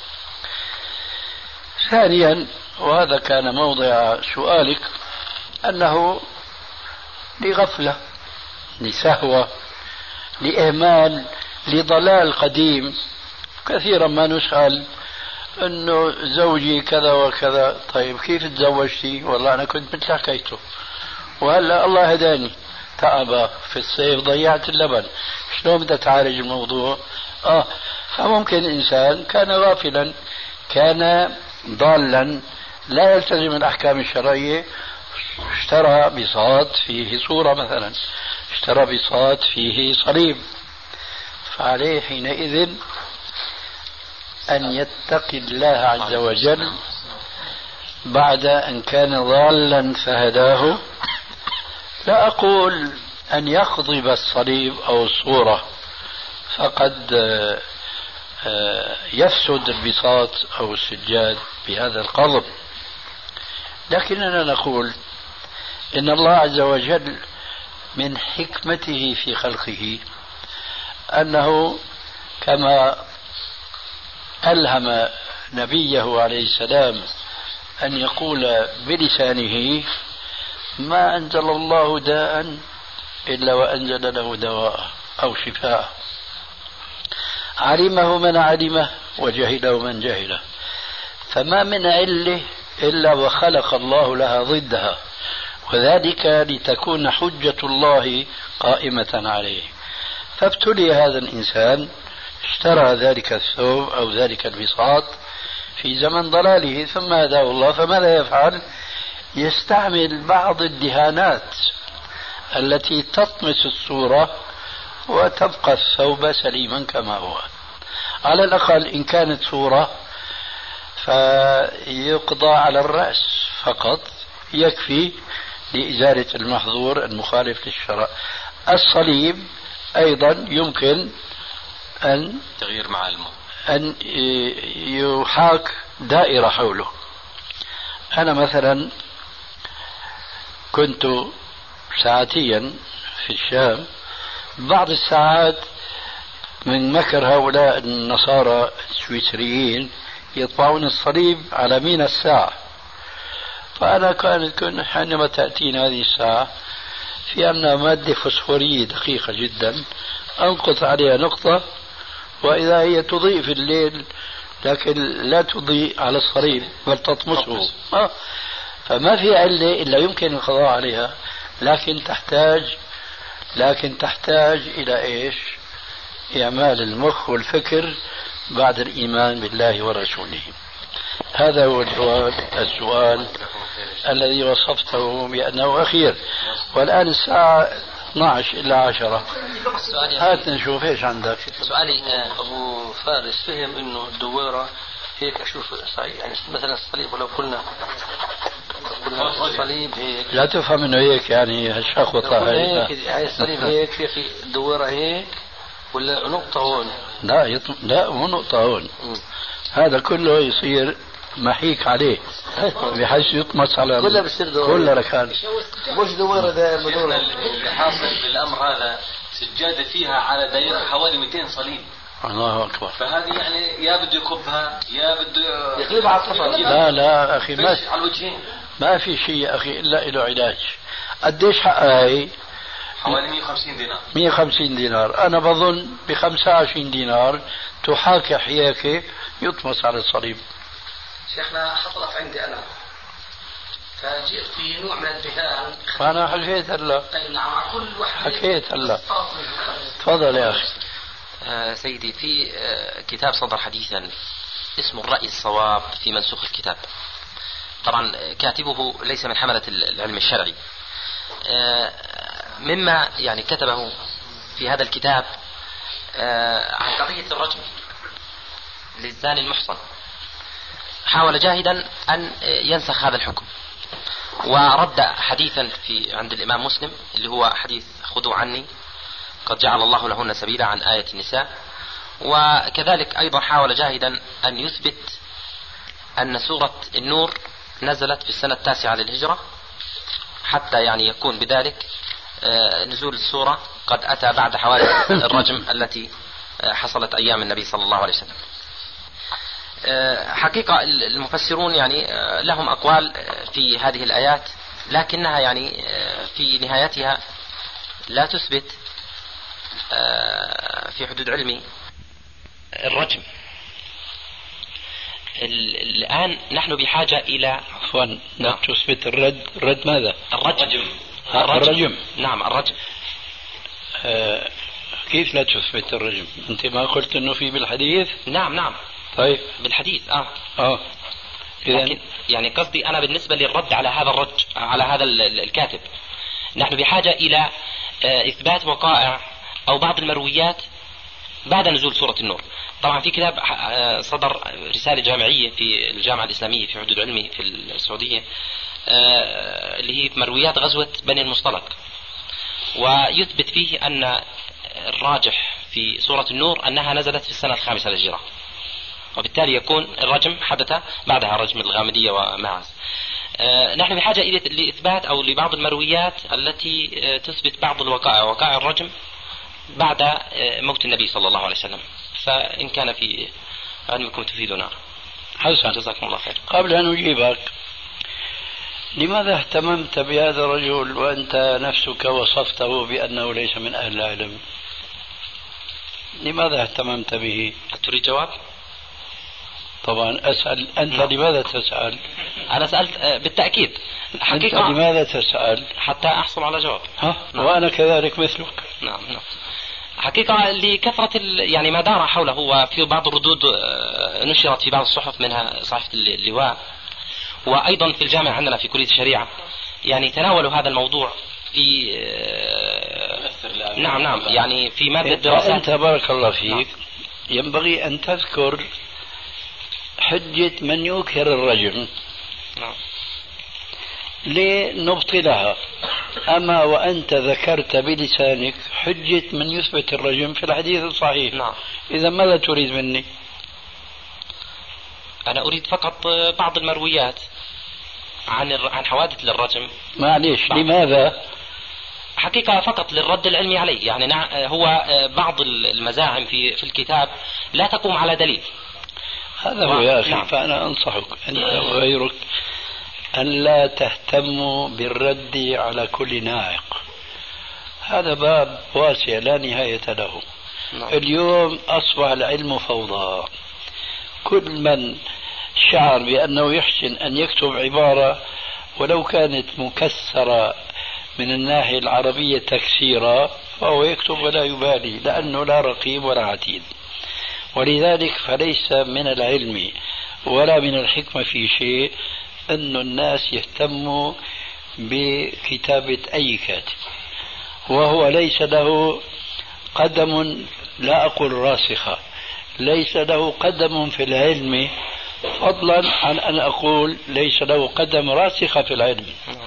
ثانيا، وهذا كان موضع سؤالك، أنه لغفلة، لسهوة، لإهمال، لضلال قديم. كثيرا ما نسأل أنه زوجي كذا وكذا، طيب كيف تزوجتي؟ والله أنا كنت مثل حكيته، وهلا الله هداني، تعب في الصيف ضيعت اللبن، شلون بدها تعالج الموضوع؟ فممكن إنسان كان غافلا، كان ضالا، لا يلتزم الأحكام الشرعية، اشترى بساط فيه صورة مثلا، اشترى بساط فيه صليب، فعليه حينئذ أن يتقي الله عز وجل بعد أن كان ضالا فهداه. لا أقول أن يخضب الصليب أو الصورة، فقد يفسد البساط أو السجاد بهذا القضب، لكننا نقول إن الله عز وجل من حكمته في خلقه أنه كما ألهم نبيه عليه السلام أن يقول بلسانه: ما أنزل الله داء إلا وأنزل له دواء أو شفاء، علمه من علمه وجهله من جهله، فما من علة إلا وخلق الله لها ضدها، وذلك لتكون حجة الله قائمة عليه. فابتلي هذا الإنسان، اشترى ذلك الثوب أو ذلك البساط في زمن ضلاله، ثم هداه الله، فماذا يفعل؟ يستعمل بعض الدهانات التي تطمس الصورة وتبقى الثوب سليما كما هو. على الأقل إن كانت صورة فيقضى على الرأس فقط، يكفي لإزالة المحظور المخالف للشرع. الصليب أيضا يمكن أن تغيير معالمه، أن يحاك دائرة حوله. أنا مثلا كنت ساعتيا في الشام، بعض الساعات من مكر هؤلاء النصارى السويسريين يطبعون الصليب على مين الساعة، فأنا كنت حينما تأتينا هذه الساعة في أنها مادة فسفورية دقيقة جدا، أنقط عليها نقطة وإذا هي تضيء في الليل، لكن لا تضيء على الصليب بل تطمسه. فما في علة إلا يمكن القضاء عليها، لكن تحتاج إلى إيش؟ إعمال المخ والفكر بعد الإيمان بالله ورسوله. هذا هو السؤال الذي وصفته بأنه أخير، والآن الساعة 12 إلا 10. هات نشوف إيش عندك. سؤالي أبو فارس فهم إنه الدويرة هيك أشوف يعني مثلا الصليب، ولو قلنا الصليب هيك لا تفهم إنه هيك يعني هالشخوطة هيك، يعني الصليب هيك في الدويرة هيك ولا نقطة هون؟ لا مو نقطة هون. هذا كله يصير محيك عليه بحيث يطمس على كل ركان. مش دويرة ده بدون حاصل بالأمر هذا سجادة فيها على دائرة حوالي 200 صليب. الله أكبر. فهذه يعني يا بده يكبها يا بده يقلبها على الصفر. لا أخي على الوجهين. ما في شيء أخي إلا له علاج. قديش حقها هي؟ حوالي 150 دينار. 150 دينار. أنا بظن ب 25 دينار تحاكي حياكي يطمس على الصليب. شيخنا حصلت عندي أنا، فجئت في نوع من الذهان. فأنا حكيت هلا. نعم، كل واحد حكيت هلا. تفضل يا أخي. سيدي، في كتاب صدر حديثا اسمه الرأي الصواب في منسوخ الكتاب. طبعا كاتبه ليس من حملة العلم الشرعي. مما يعني كتبه في هذا الكتاب عن قضية الرجم للزاني المحصن. حاول جاهدا أن ينسخ هذا الحكم، ورد حديثا في عند الإمام مسلم اللي هو حديث خذوا عني قد جعل الله لهن سبيلا عن آية النساء. وكذلك أيضا حاول جاهدا أن يثبت أن سورة النور نزلت في السنة 9 للهجرة، حتى يعني يكون بذلك نزول السورة قد أتى بعد حوادث الرجم التي حصلت أيام النبي صلى الله عليه وسلم. حقيقة المفسرون يعني لهم أقوال في هذه الآيات، لكنها يعني في نهايتها لا تثبت في حدود علمي الرجم. الآن نحن بحاجة إلى عفوا لا تثبت الرد. الرد ماذا؟ الرجم. نعم الرجم. كيف لا تثبت الرجم؟ أنت ما قلت أنه في بالحديث؟ نعم طيب بالحديث لكن يعني قصدي أنا بالنسبة للرد على هذا على هذا الكاتب، نحن بحاجة إلى إثبات وقائع أو بعض المرويات بعد نزول سورة النور. طبعا في كتاب صدر رسالة جامعية في الجامعة الإسلامية في حدود علمي في السعودية اللي هي مرويات غزوة بني المصطلق، ويثبت فيه أن الراجح في سورة النور أنها نزلت في السنة 5 للهجرة، وبالتالي يكون الرجم حدث بعدها رجم الغامدية وماعز. نحن بحاجة إلى إثبات أو لبعض المرويات التي تثبت بعض وقائع الرجم بعد موت النبي صلى الله عليه وسلم، فإن كان في علمكم تفيدنا. حسن، جزاكم الله خير. قبل أن أجيبك، لماذا اهتممت بهذا الرجل وأنت نفسك وصفته بأنه ليس من أهل العلم؟ لماذا اهتممت به؟ تريد جواب؟ طبعا أسأل أنت. لماذا تسأل؟ أنا سألت بالتأكيد. حقيقة أنت لماذا تسأل؟ حتى أحصل على جواب. نعم. وأنا كذلك مثلك. نعم. حقيقة لكثرة يعني ما دار حوله، وفي بعض الردود نشرت في بعض الصحف منها صحيفة اللواء، وأيضا في الجامعة عندنا في كلية الشريعة يعني تناولوا هذا الموضوع في نعم يعني في مادة دراسات. أنت بارك الله فيك ينبغي أن تذكر حجة من ينكر الرجم لنبطلها. أما وأنت ذكرت بلسانك حجة من يثبت الرجم في الحديث الصحيح. إذا ماذا تريد مني؟ أنا أريد فقط بعض المرويات عن حوادث للرجم. معليش، لماذا؟ حقيقة فقط للرد العلمي عليه. يعني هو بعض المزاعم في الكتاب لا تقوم على دليل. هذا هو يا أخي. فأنا أنصحك أنت وغيرك أن لا تهتموا بالرد على كل ناعق. هذا باب واسع لا نهاية له. اليوم أصبح العلم فوضى. كل من شعر بأنه يحسن أن يكتب عبارة ولو كانت مكسرة من الناحية العربية تكسيرا فهو يكتب ولا يبالي، لأنه لا رقيب ولا عتيد. ولذلك فليس من العلم ولا من الحكمة في شيء أن الناس يهتموا بكتابة أي كاتب وهو ليس له قدم، لا أقول راسخة، ليس له قدم في العلم، فضلا عن أن أقول ليس له قدم راسخة في العلم.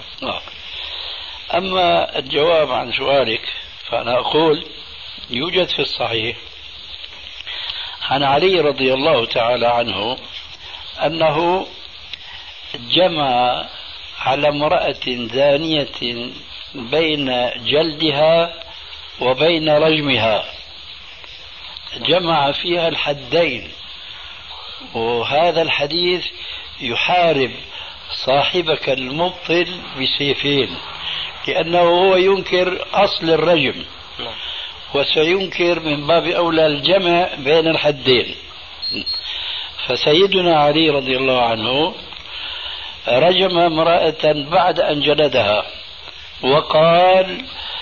أما الجواب عن سؤالك فأنا أقول يوجد في الصحيح عن علي رضي الله تعالى عنه أنه جمع على امرأة زانية بين جلدها وبين رجمها، جمع فيها الحدين. وهذا الحديث يحارب صاحبك المبطل بسيفين، لأنه هو ينكر أصل الرجم، وسينكر من باب أولى الجمع بين الحدين. فسيدنا علي رضي الله عنه رجم امرأة بعد أن جلدها، وقال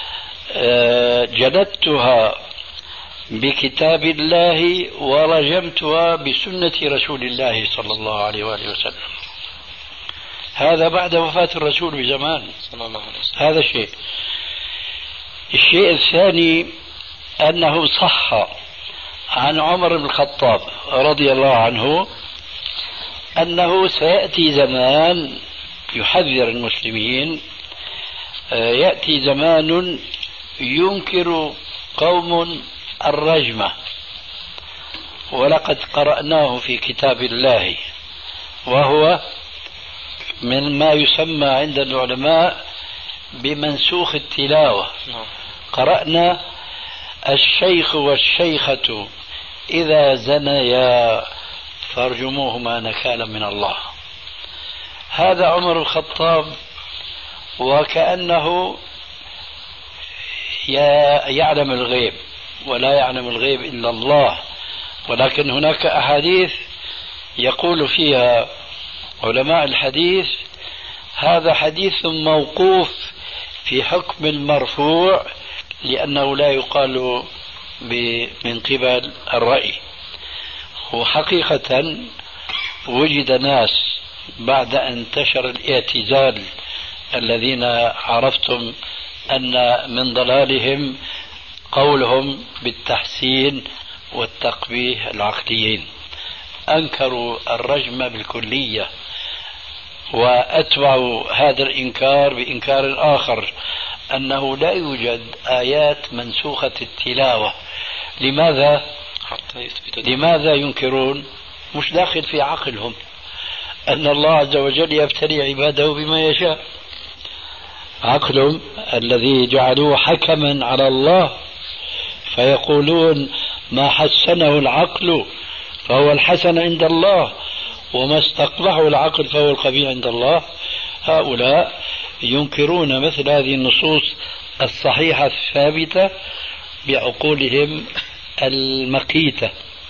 جلدتها بكتاب الله ورجمتها بسنة رسول الله صلى الله عليه وآله وسلم. هذا بعد وفاة الرسول بزمان صلى الله عليه وسلم. هذا شيء. الشيء الثاني أنه صح عن عمر بن الخطاب رضي الله عنه أنه سيأتي زمان، يحذر المسلمين، يأتي زمان ينكر قوم الرجمة، ولقد قرأناه في كتاب الله، وهو من ما يسمى عند العلماء بمنسوخ التلاوة. قرأنا الشيخ والشيخة إذا زنيا فارجموهما نكالا من الله. هذا عمر الخطاب وكأنه يعلم الغيب، ولا يعلم الغيب إلا الله، ولكن هناك أحاديث يقول فيها علماء الحديث هذا حديث موقوف في حكم المرفوع، لأنه لا يقال من قبل الرأي. وحقيقة وجد ناس بعد أن انتشر الاعتزال الذين عرفتم أن من ضلالهم قولهم بالتحسين والتقبيح العقليين، أنكروا الرجم بالكلية، وأتبعوا هذا الإنكار بإنكار آخر أنه لا يوجد آيات منسوخة التلاوة. لماذا ينكرون؟ مش داخل في عقلهم أن الله عز وجل يبتلي عباده بما يشاء. عقلهم الذي جعلوه حكما على الله، فيقولون ما حسنه العقل فهو الحسن عند الله، وما استقبحه العقل فهو القبيح عند الله. هؤلاء ينكرون مثل هذه النصوص الصحيحة الثابتة بعقولهم المقيتة.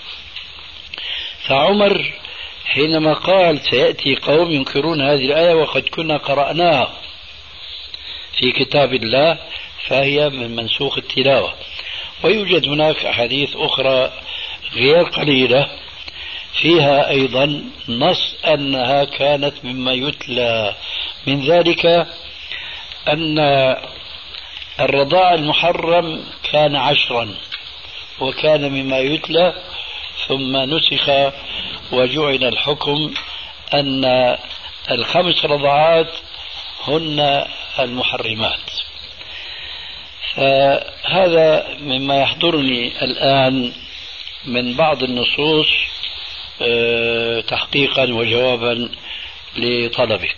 فعمر حينما قال سيأتي قوم ينكرون هذه الآية وقد كنا قرأناها في كتاب الله، فهي من منسوخ التلاوة. ويوجد هناك أحاديث أخرى غير قليلة فيها أيضا نص أنها كانت مما يتلى، من ذلك أن الرضاع المحرم كان 10 وكان مما يتلى، ثم نسخ وجعل الحكم أن 5 رضعات هن المحرمات. فهذا مما يحضرني الآن من بعض النصوص تحقيقا وجوابا لطلبك.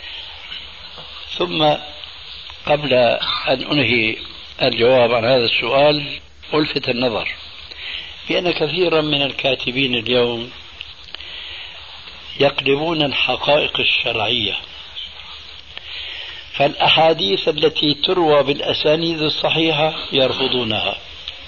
ثم قبل أن أنهي الجواب عن هذا السؤال ألفت النظر بأن كثيرا من الكاتبين اليوم يقلبون الحقائق الشرعية، فالأحاديث التي تروى بالأسانيد الصحيحة يرفضونها،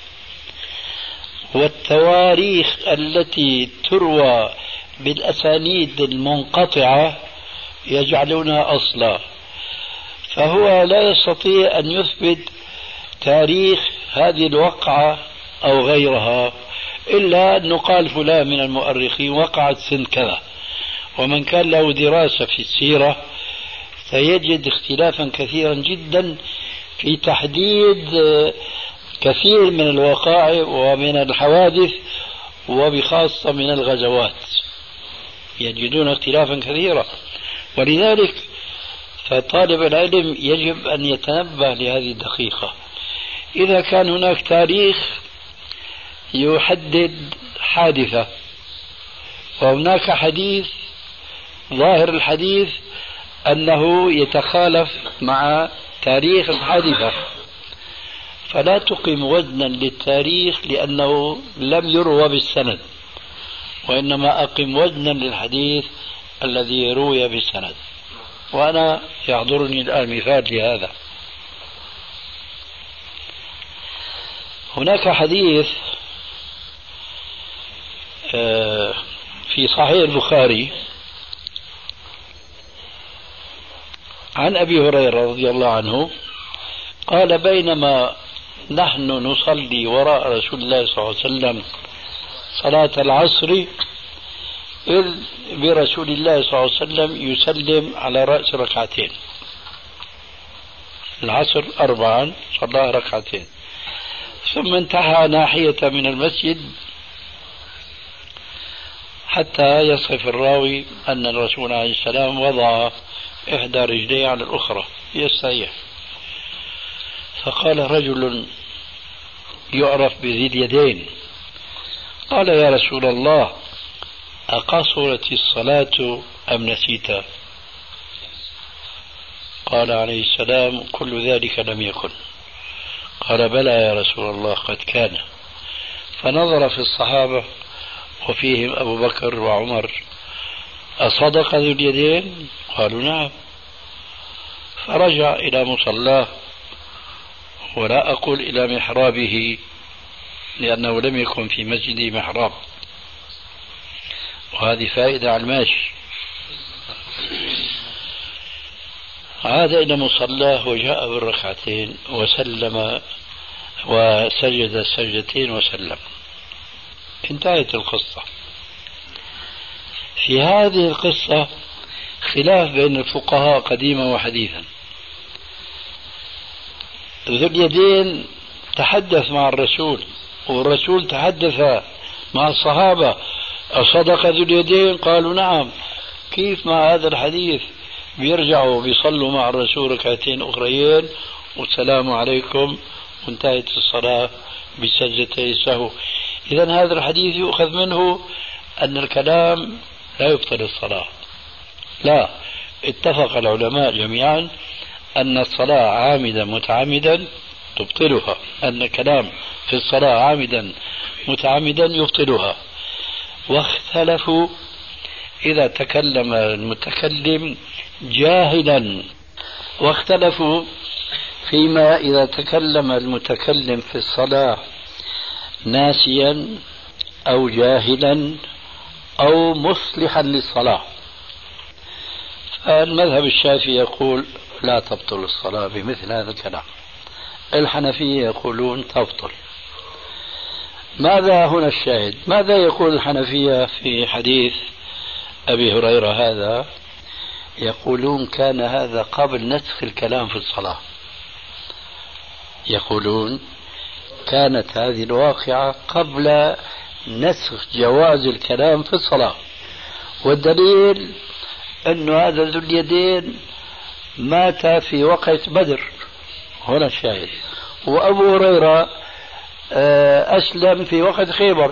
والتواريخ التي تروى بالأسانيد المنقطعة يجعلونها أصلا. فهو لا يستطيع أن يثبت تاريخ هذه الوقعة أو غيرها إلا أن قال فلان من المؤرخين وقعت سنة كذا. ومن كان له دراسة في السيرة سيجد اختلافا كثيرا جدا في تحديد كثير من الوقائع ومن الحوادث، وبخاصة من الغزوات يجدون اختلافا كثيرا. ولذلك فطالب العلم يجب أن يتنبه لهذه الدقيقة. إذا كان هناك تاريخ يحدد حادثة وهناك حديث ظاهر الحديث أنه يتخالف مع تاريخ الحادثة، فلا تقم وزنا للتاريخ لأنه لم يروى بالسند، وإنما أقم وزنا للحديث الذي روي بالسند. وأنا يحضرني الآن مثال لهذا. هناك حديث في صحيح البخاري عن أبي هريرة رضي الله عنه قال بينما نحن نصلي وراء رسول الله صلى الله عليه وسلم صلاة العصر إذ برسول الله صلى الله عليه وسلم يسلم على رأس ركعتين. العصر 4 صلى ركعتين، ثم انتهى ناحية من المسجد حتى يصف الراوي أن الرسول عليه السلام وضع إحدى رجليه على الأخرى يستريح، فقال رجل يعرف بذي اليدين قال يا رسول الله أقصرت الصلاة أم نسيت؟ قال عليه السلام كل ذلك لم يكن. قال بلى يا رسول الله قد كان. فنظر في الصحابة وفيهم أبو بكر وعمر أصدق ذو اليدين؟ قالوا نعم. فرجع إلى مصلاه، ولا أقول إلى محرابه لأنه لم يكن في مسجد محراب، وهذه فائدة على الماشي. عاد إلى مصلاه وجاء بالركعتين وسلم وسجد السجدتين وسلم. انتهت القصة. في هذه القصة خلاف بين الفقهاء قديما وحديثا. ذو اليدين تحدث مع الرسول والرسول تحدث مع الصحابة أصدق ذو اليدين؟ قالوا نعم. كيف مع هذا الحديث بيرجعوا بيصلوا مع الرسول ركعتين أخريين والسلام عليكم وانتهت الصلاة بسجدتي السهو؟ إذن هذا الحديث يؤخذ منه أن الكلام لا يبطل الصلاة. لا، اتفق العلماء جميعا أن الصلاة عامدا متعمدا تبطلها، أن الكلام في الصلاة عامدا متعمدا يبطلها. واختلفوا إذا تكلم المتكلم جاهلا، واختلفوا فيما إذا تكلم المتكلم في الصلاة ناسيا أو جاهلا أو مصلحا للصلاة. المذهب الشافعي يقول لا تبطل الصلاة بمثل هذا الكلام، الحنفية يقولون تبطل. ماذا هنا الشاهد؟ ماذا يقول الحنفية في حديث أبي هريرة هذا؟ يقولون كان هذا قبل نسخ الكلام في الصلاة. يقولون كانت هذه الواقعة قبل نسخ جواز الكلام في الصلاة، والدليل أن هذا ذو اليدين مات في وقت بدر، هنا الشاهد. وأبو هريرة أسلم في وقت خيبر،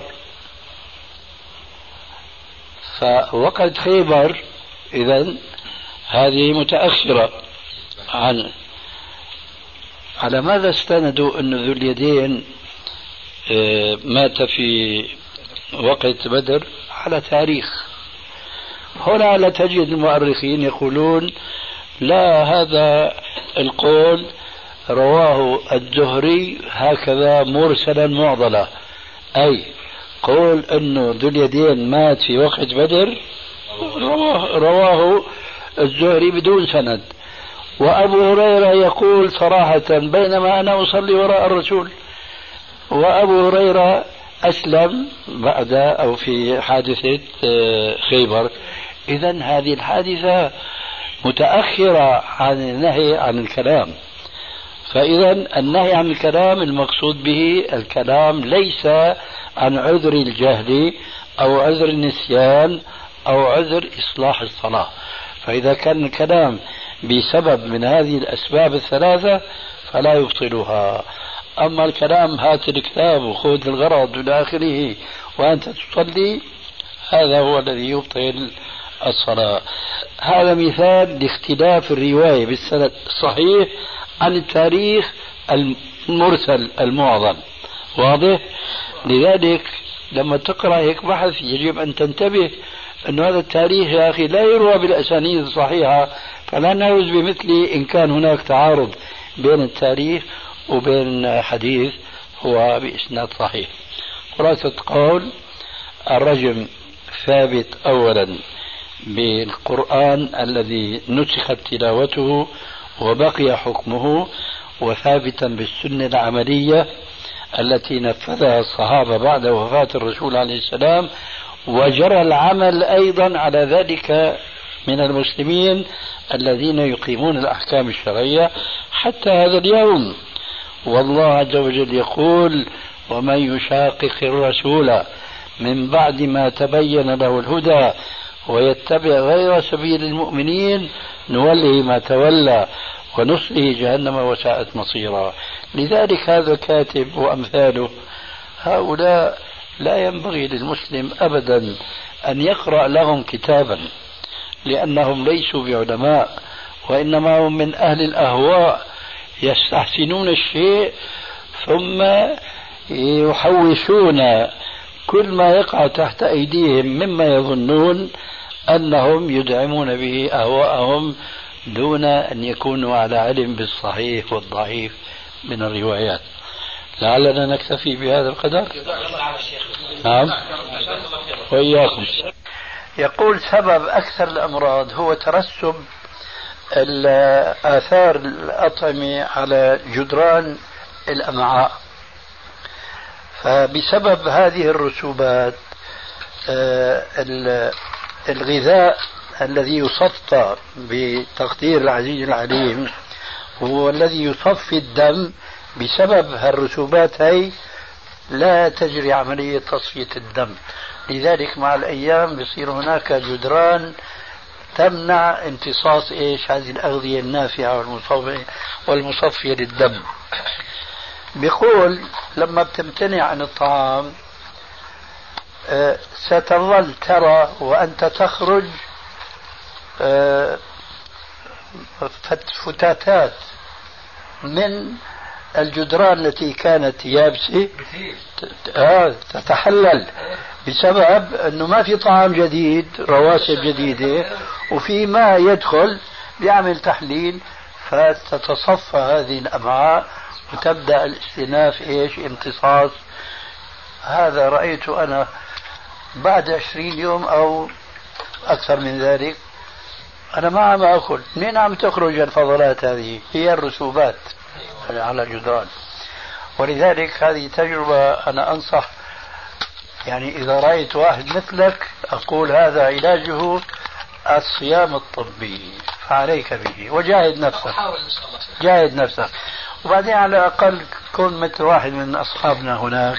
فوقت خيبر إذن هذه متأخرة عن. على ماذا استندوا أن ذو اليدين مات في وقت بدر؟ على تاريخ. هنا لا تجد المؤرخين يقولون لا، هذا القول رواه الزهري هكذا مرسلا معضلا، أي قول أنه ذو اليدين مات في وقت بدر رواه الزهري بدون سند. وأبو هريرة يقول صراحة بينما أنا أصلي وراء الرسول، وأبو هريرة أسلم بعد أو في حادثة خيبر. إذن هذه الحادثة متأخرة عن النهي عن الكلام. فإذا النهي عن الكلام المقصود به الكلام ليس عن عذر الجهل أو عذر النسيان أو عذر إصلاح الصلاة. فإذا كان الكلام بسبب من هذه الأسباب الثلاثة فلا يبطلها. أما الكلام هات الكتاب وخذ الغرض إلى آخره وأنت تصلي، هذا هو الذي يبطل الصلاة. هذا مثال لاختلاف الرواية بالسند الصحيح عن التاريخ المرسل المعظم. واضح؟ لذلك لما تقرأ هيك بحث يجب أن تنتبه أن هذا التاريخ يا أخي لا يروى بالأسانيد الصحيحة، فلا نعوز بمثله إن كان هناك تعارض بين التاريخ وبين حديث هو بإسناد صحيح. خلاصة قول: الرجم ثابت أولا بالقرآن الذي نسخت تلاوته وبقي حكمه، وثابتا بالسنة العملية التي نفذها الصحابة بعد وفاة الرسول عليه السلام، وجرى العمل أيضا على ذلك من المسلمين الذين يقيمون الأحكام الشرعية حتى هذا اليوم. والله عز وجل يقول: ومن يشاقق الرسول من بعد ما تبين له الهدى ويتبع غير سبيل المؤمنين نوله ما تولى ونصله جهنم وساءت مصيرا. لذلك هذا الكاتب وأمثاله هؤلاء لا ينبغي للمسلم أبدا أن يقرأ لهم كتابا، لأنهم ليسوا بعلماء، وإنما هم من أهل الأهواء يستحسنون الشيء ثم يحوشون كل ما يقع تحت أيديهم مما يظنون أنهم يدعمون به أهواءهم دون أن يكونوا على علم بالصحيح والضعيف من الروايات. لعلنا نكتفي بهذا القدر. نعم وإياكم. يقول: سبب أكثر الأمراض هو ترسب آثار الأطعمة على جدران الأمعاء، فبسبب هذه الرسوبات الغذاء الذي يصفى بتقدير العزيز العليم هو الذي يصفي الدم. بسبب هالرسوبات هي لا تجري عملية تصفية الدم، لذلك مع الأيام بصير هناك جدران تمنع امتصاص هذه الأغذية النافعة والمصفية للدم. بيقول: لما بتمتنع عن الطعام ستظل ترى وأنت تخرج فتاتات من الجدران التي كانت يابسة تتحلل بسبب أنه ما في طعام جديد، رواسب جديدة، وفي ما يدخل بيعمل تحليل، فتتصفى هذه الأمعاء وتبدأ الاستئناف امتصاص. هذا رأيته أنا بعد 20 يوم أو أكثر من ذلك أنا ما عم أكل. منين عم تخرج الفضلات هذه؟ هي الرسوبات على الجدران. ولذلك هذه تجربة أنا أنصح، يعني إذا رأيت واحد مثلك أقول هذا علاجه الصيام الطبي، فعليك به وجاهد نفسك. جاهد نفسك. وبعدين على الأقل كن مثل واحد من أصحابنا هناك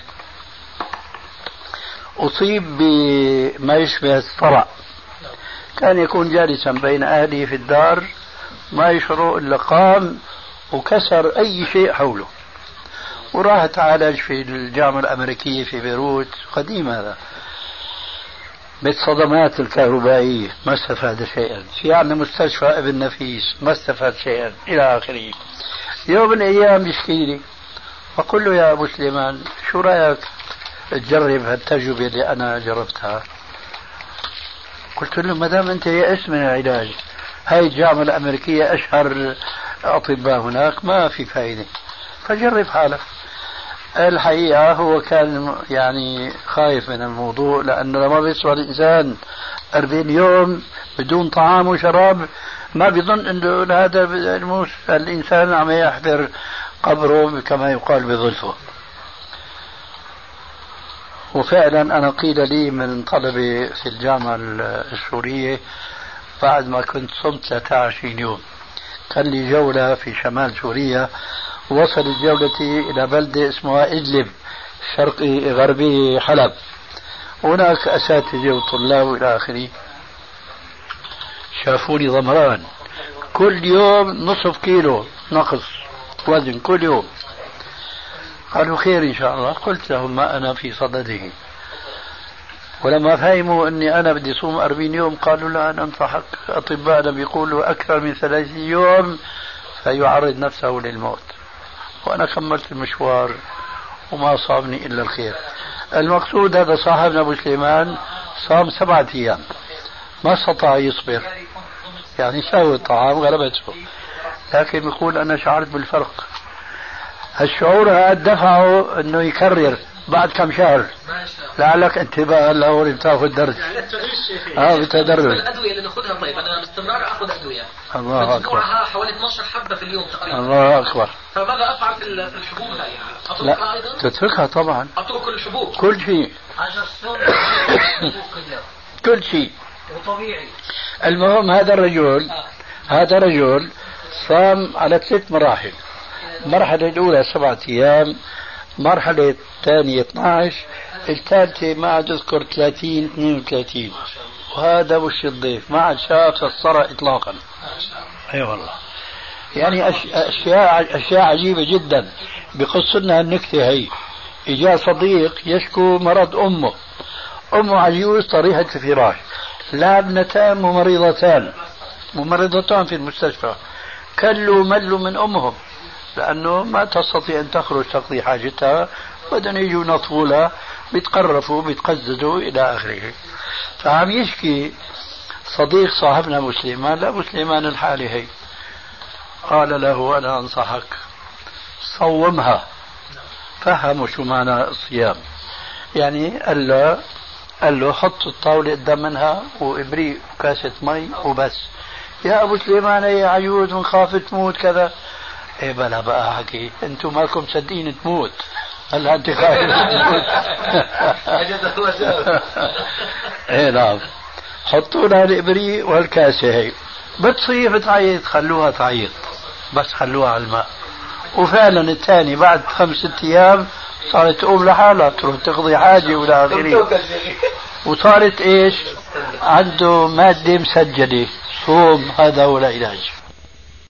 أصيب بما يشبه الصرع، كان يكون جالسا بين أهله في الدار ما يشعر إلا قام وكسر أي شيء حوله، وراح تعالج في الجامعة الأمريكية في بيروت، قديم هذا، بالصدمات الكهربائية ما استفاد شيئا. في عندنا مستشفى ابن نفيس ما استفاد شيئا إلى آخره. يوم من الأيام بيشكي لي، فقل له: يا أبو سليمان شو رأيك تجرب هالتجربة اللي أنا جربتها؟ قلت له: ما دام أنت يأس من العلاج، هاي الجامعة الأمريكية أشهر أطباء هناك، ما في فائدة، فجرب حالك. الحقيقة هو كان يعني خايف من الموضوع، لأنه لما بيسوى الإنسان 40 يوم بدون طعام وشراب ما بيظن أنه هذا الإنسان عم يحضر قبره كما يقال بظلفه. وفعلا أنا قيل لي من طلبة في الجامعة السورية بعد ما كنت صمت 23 يوم كان لي جولة في شمال سوريا، وصلت جولتي إلى بلدة اسمها إدلب شرقي غربي حلب، هناك أساتذة وطلاب إلى آخره، شافوني ضمران كل يوم نصف كيلو نقص وزن كل يوم. قالوا: خير إن شاء الله. قلت لهم: ما أنا في صدده. ولما فهموا أني أنا بدي صوم 40 يوم قالوا: لا أنا أنصحك، أطباءنا بيقولوا أكثر من 30 يوم فيعرض نفسه للموت. وأنا كملت المشوار وما صابني إلا الخير. المقصود هذا صاحبنا أبو سليمان صام 7 أيام ما استطاع يصبر، يعني سوى الطعام غلبته، لكن يقول: أنا شعرت بالفرق. هالشعور هذا دفعه انه يكرر بعد كم شهر لعلك انتباه له بتاخذ درس. يعني التدريج بتدرج. الادويه اللي ناخذها طيب انا باستمرار اخذ ادويه الله اكبر حوالي 12 حبه في اليوم تقريبا. الله اكبر. فماذا افعل في الحبوب هاي يعني؟ اتركها ايضا؟ تتركها طبعا. اترك الحبوب كل شيء. كل شيء. وطبيعي. المهم هذا الرجل صام على 3 مراحل. المرحلة الأولى 7 أيام، المرحلة الثانية 12، الثالثة ما عاد أذكر 30 32. وهذا وش الضيف ما عاد شاف الصرع إطلاقا. أي والله. يعني أشياء عجيبة جدا. بقص لنا النكتة هي. إجا صديق يشكو مرض أمه عجوز طريحة الفراش، لا ابنتان ممرضتان في المستشفى، كلوا ملوا من أمهم لأنه ما تستطيع أن تخرج تقضي حاجتها، بدنا يجوا نطفوا لها، بيتقرفوا بيتقززوا إلى آخره. فعم يشكي صديق صاحبنا مسلمان، لا مسلمان الحالة هي، قال له أنا أنصحك صومها. فهموا شو معنى الصيام. يعني قال له حط الطاولة قدام منها وإبريق كاسة مي وبس. يا أبو سليمان يا عجوز ونخاف تموت كذا. إيه بلا بقى حكي أنتم مالكم صدقين تموت. هلا أنت خايف إيه نعم. حطوا لها الإبريق والكاسة هي، بتصيح تعيط خلوها تعيط بس خلوها على الماء. وفعلا الثاني بعد 5 أيام صارت تقوم لحالها تروح تقضي حاجة ولا آخره، وصارت إيش عنده مادة مسجلة. صوم هذا هو العلاج.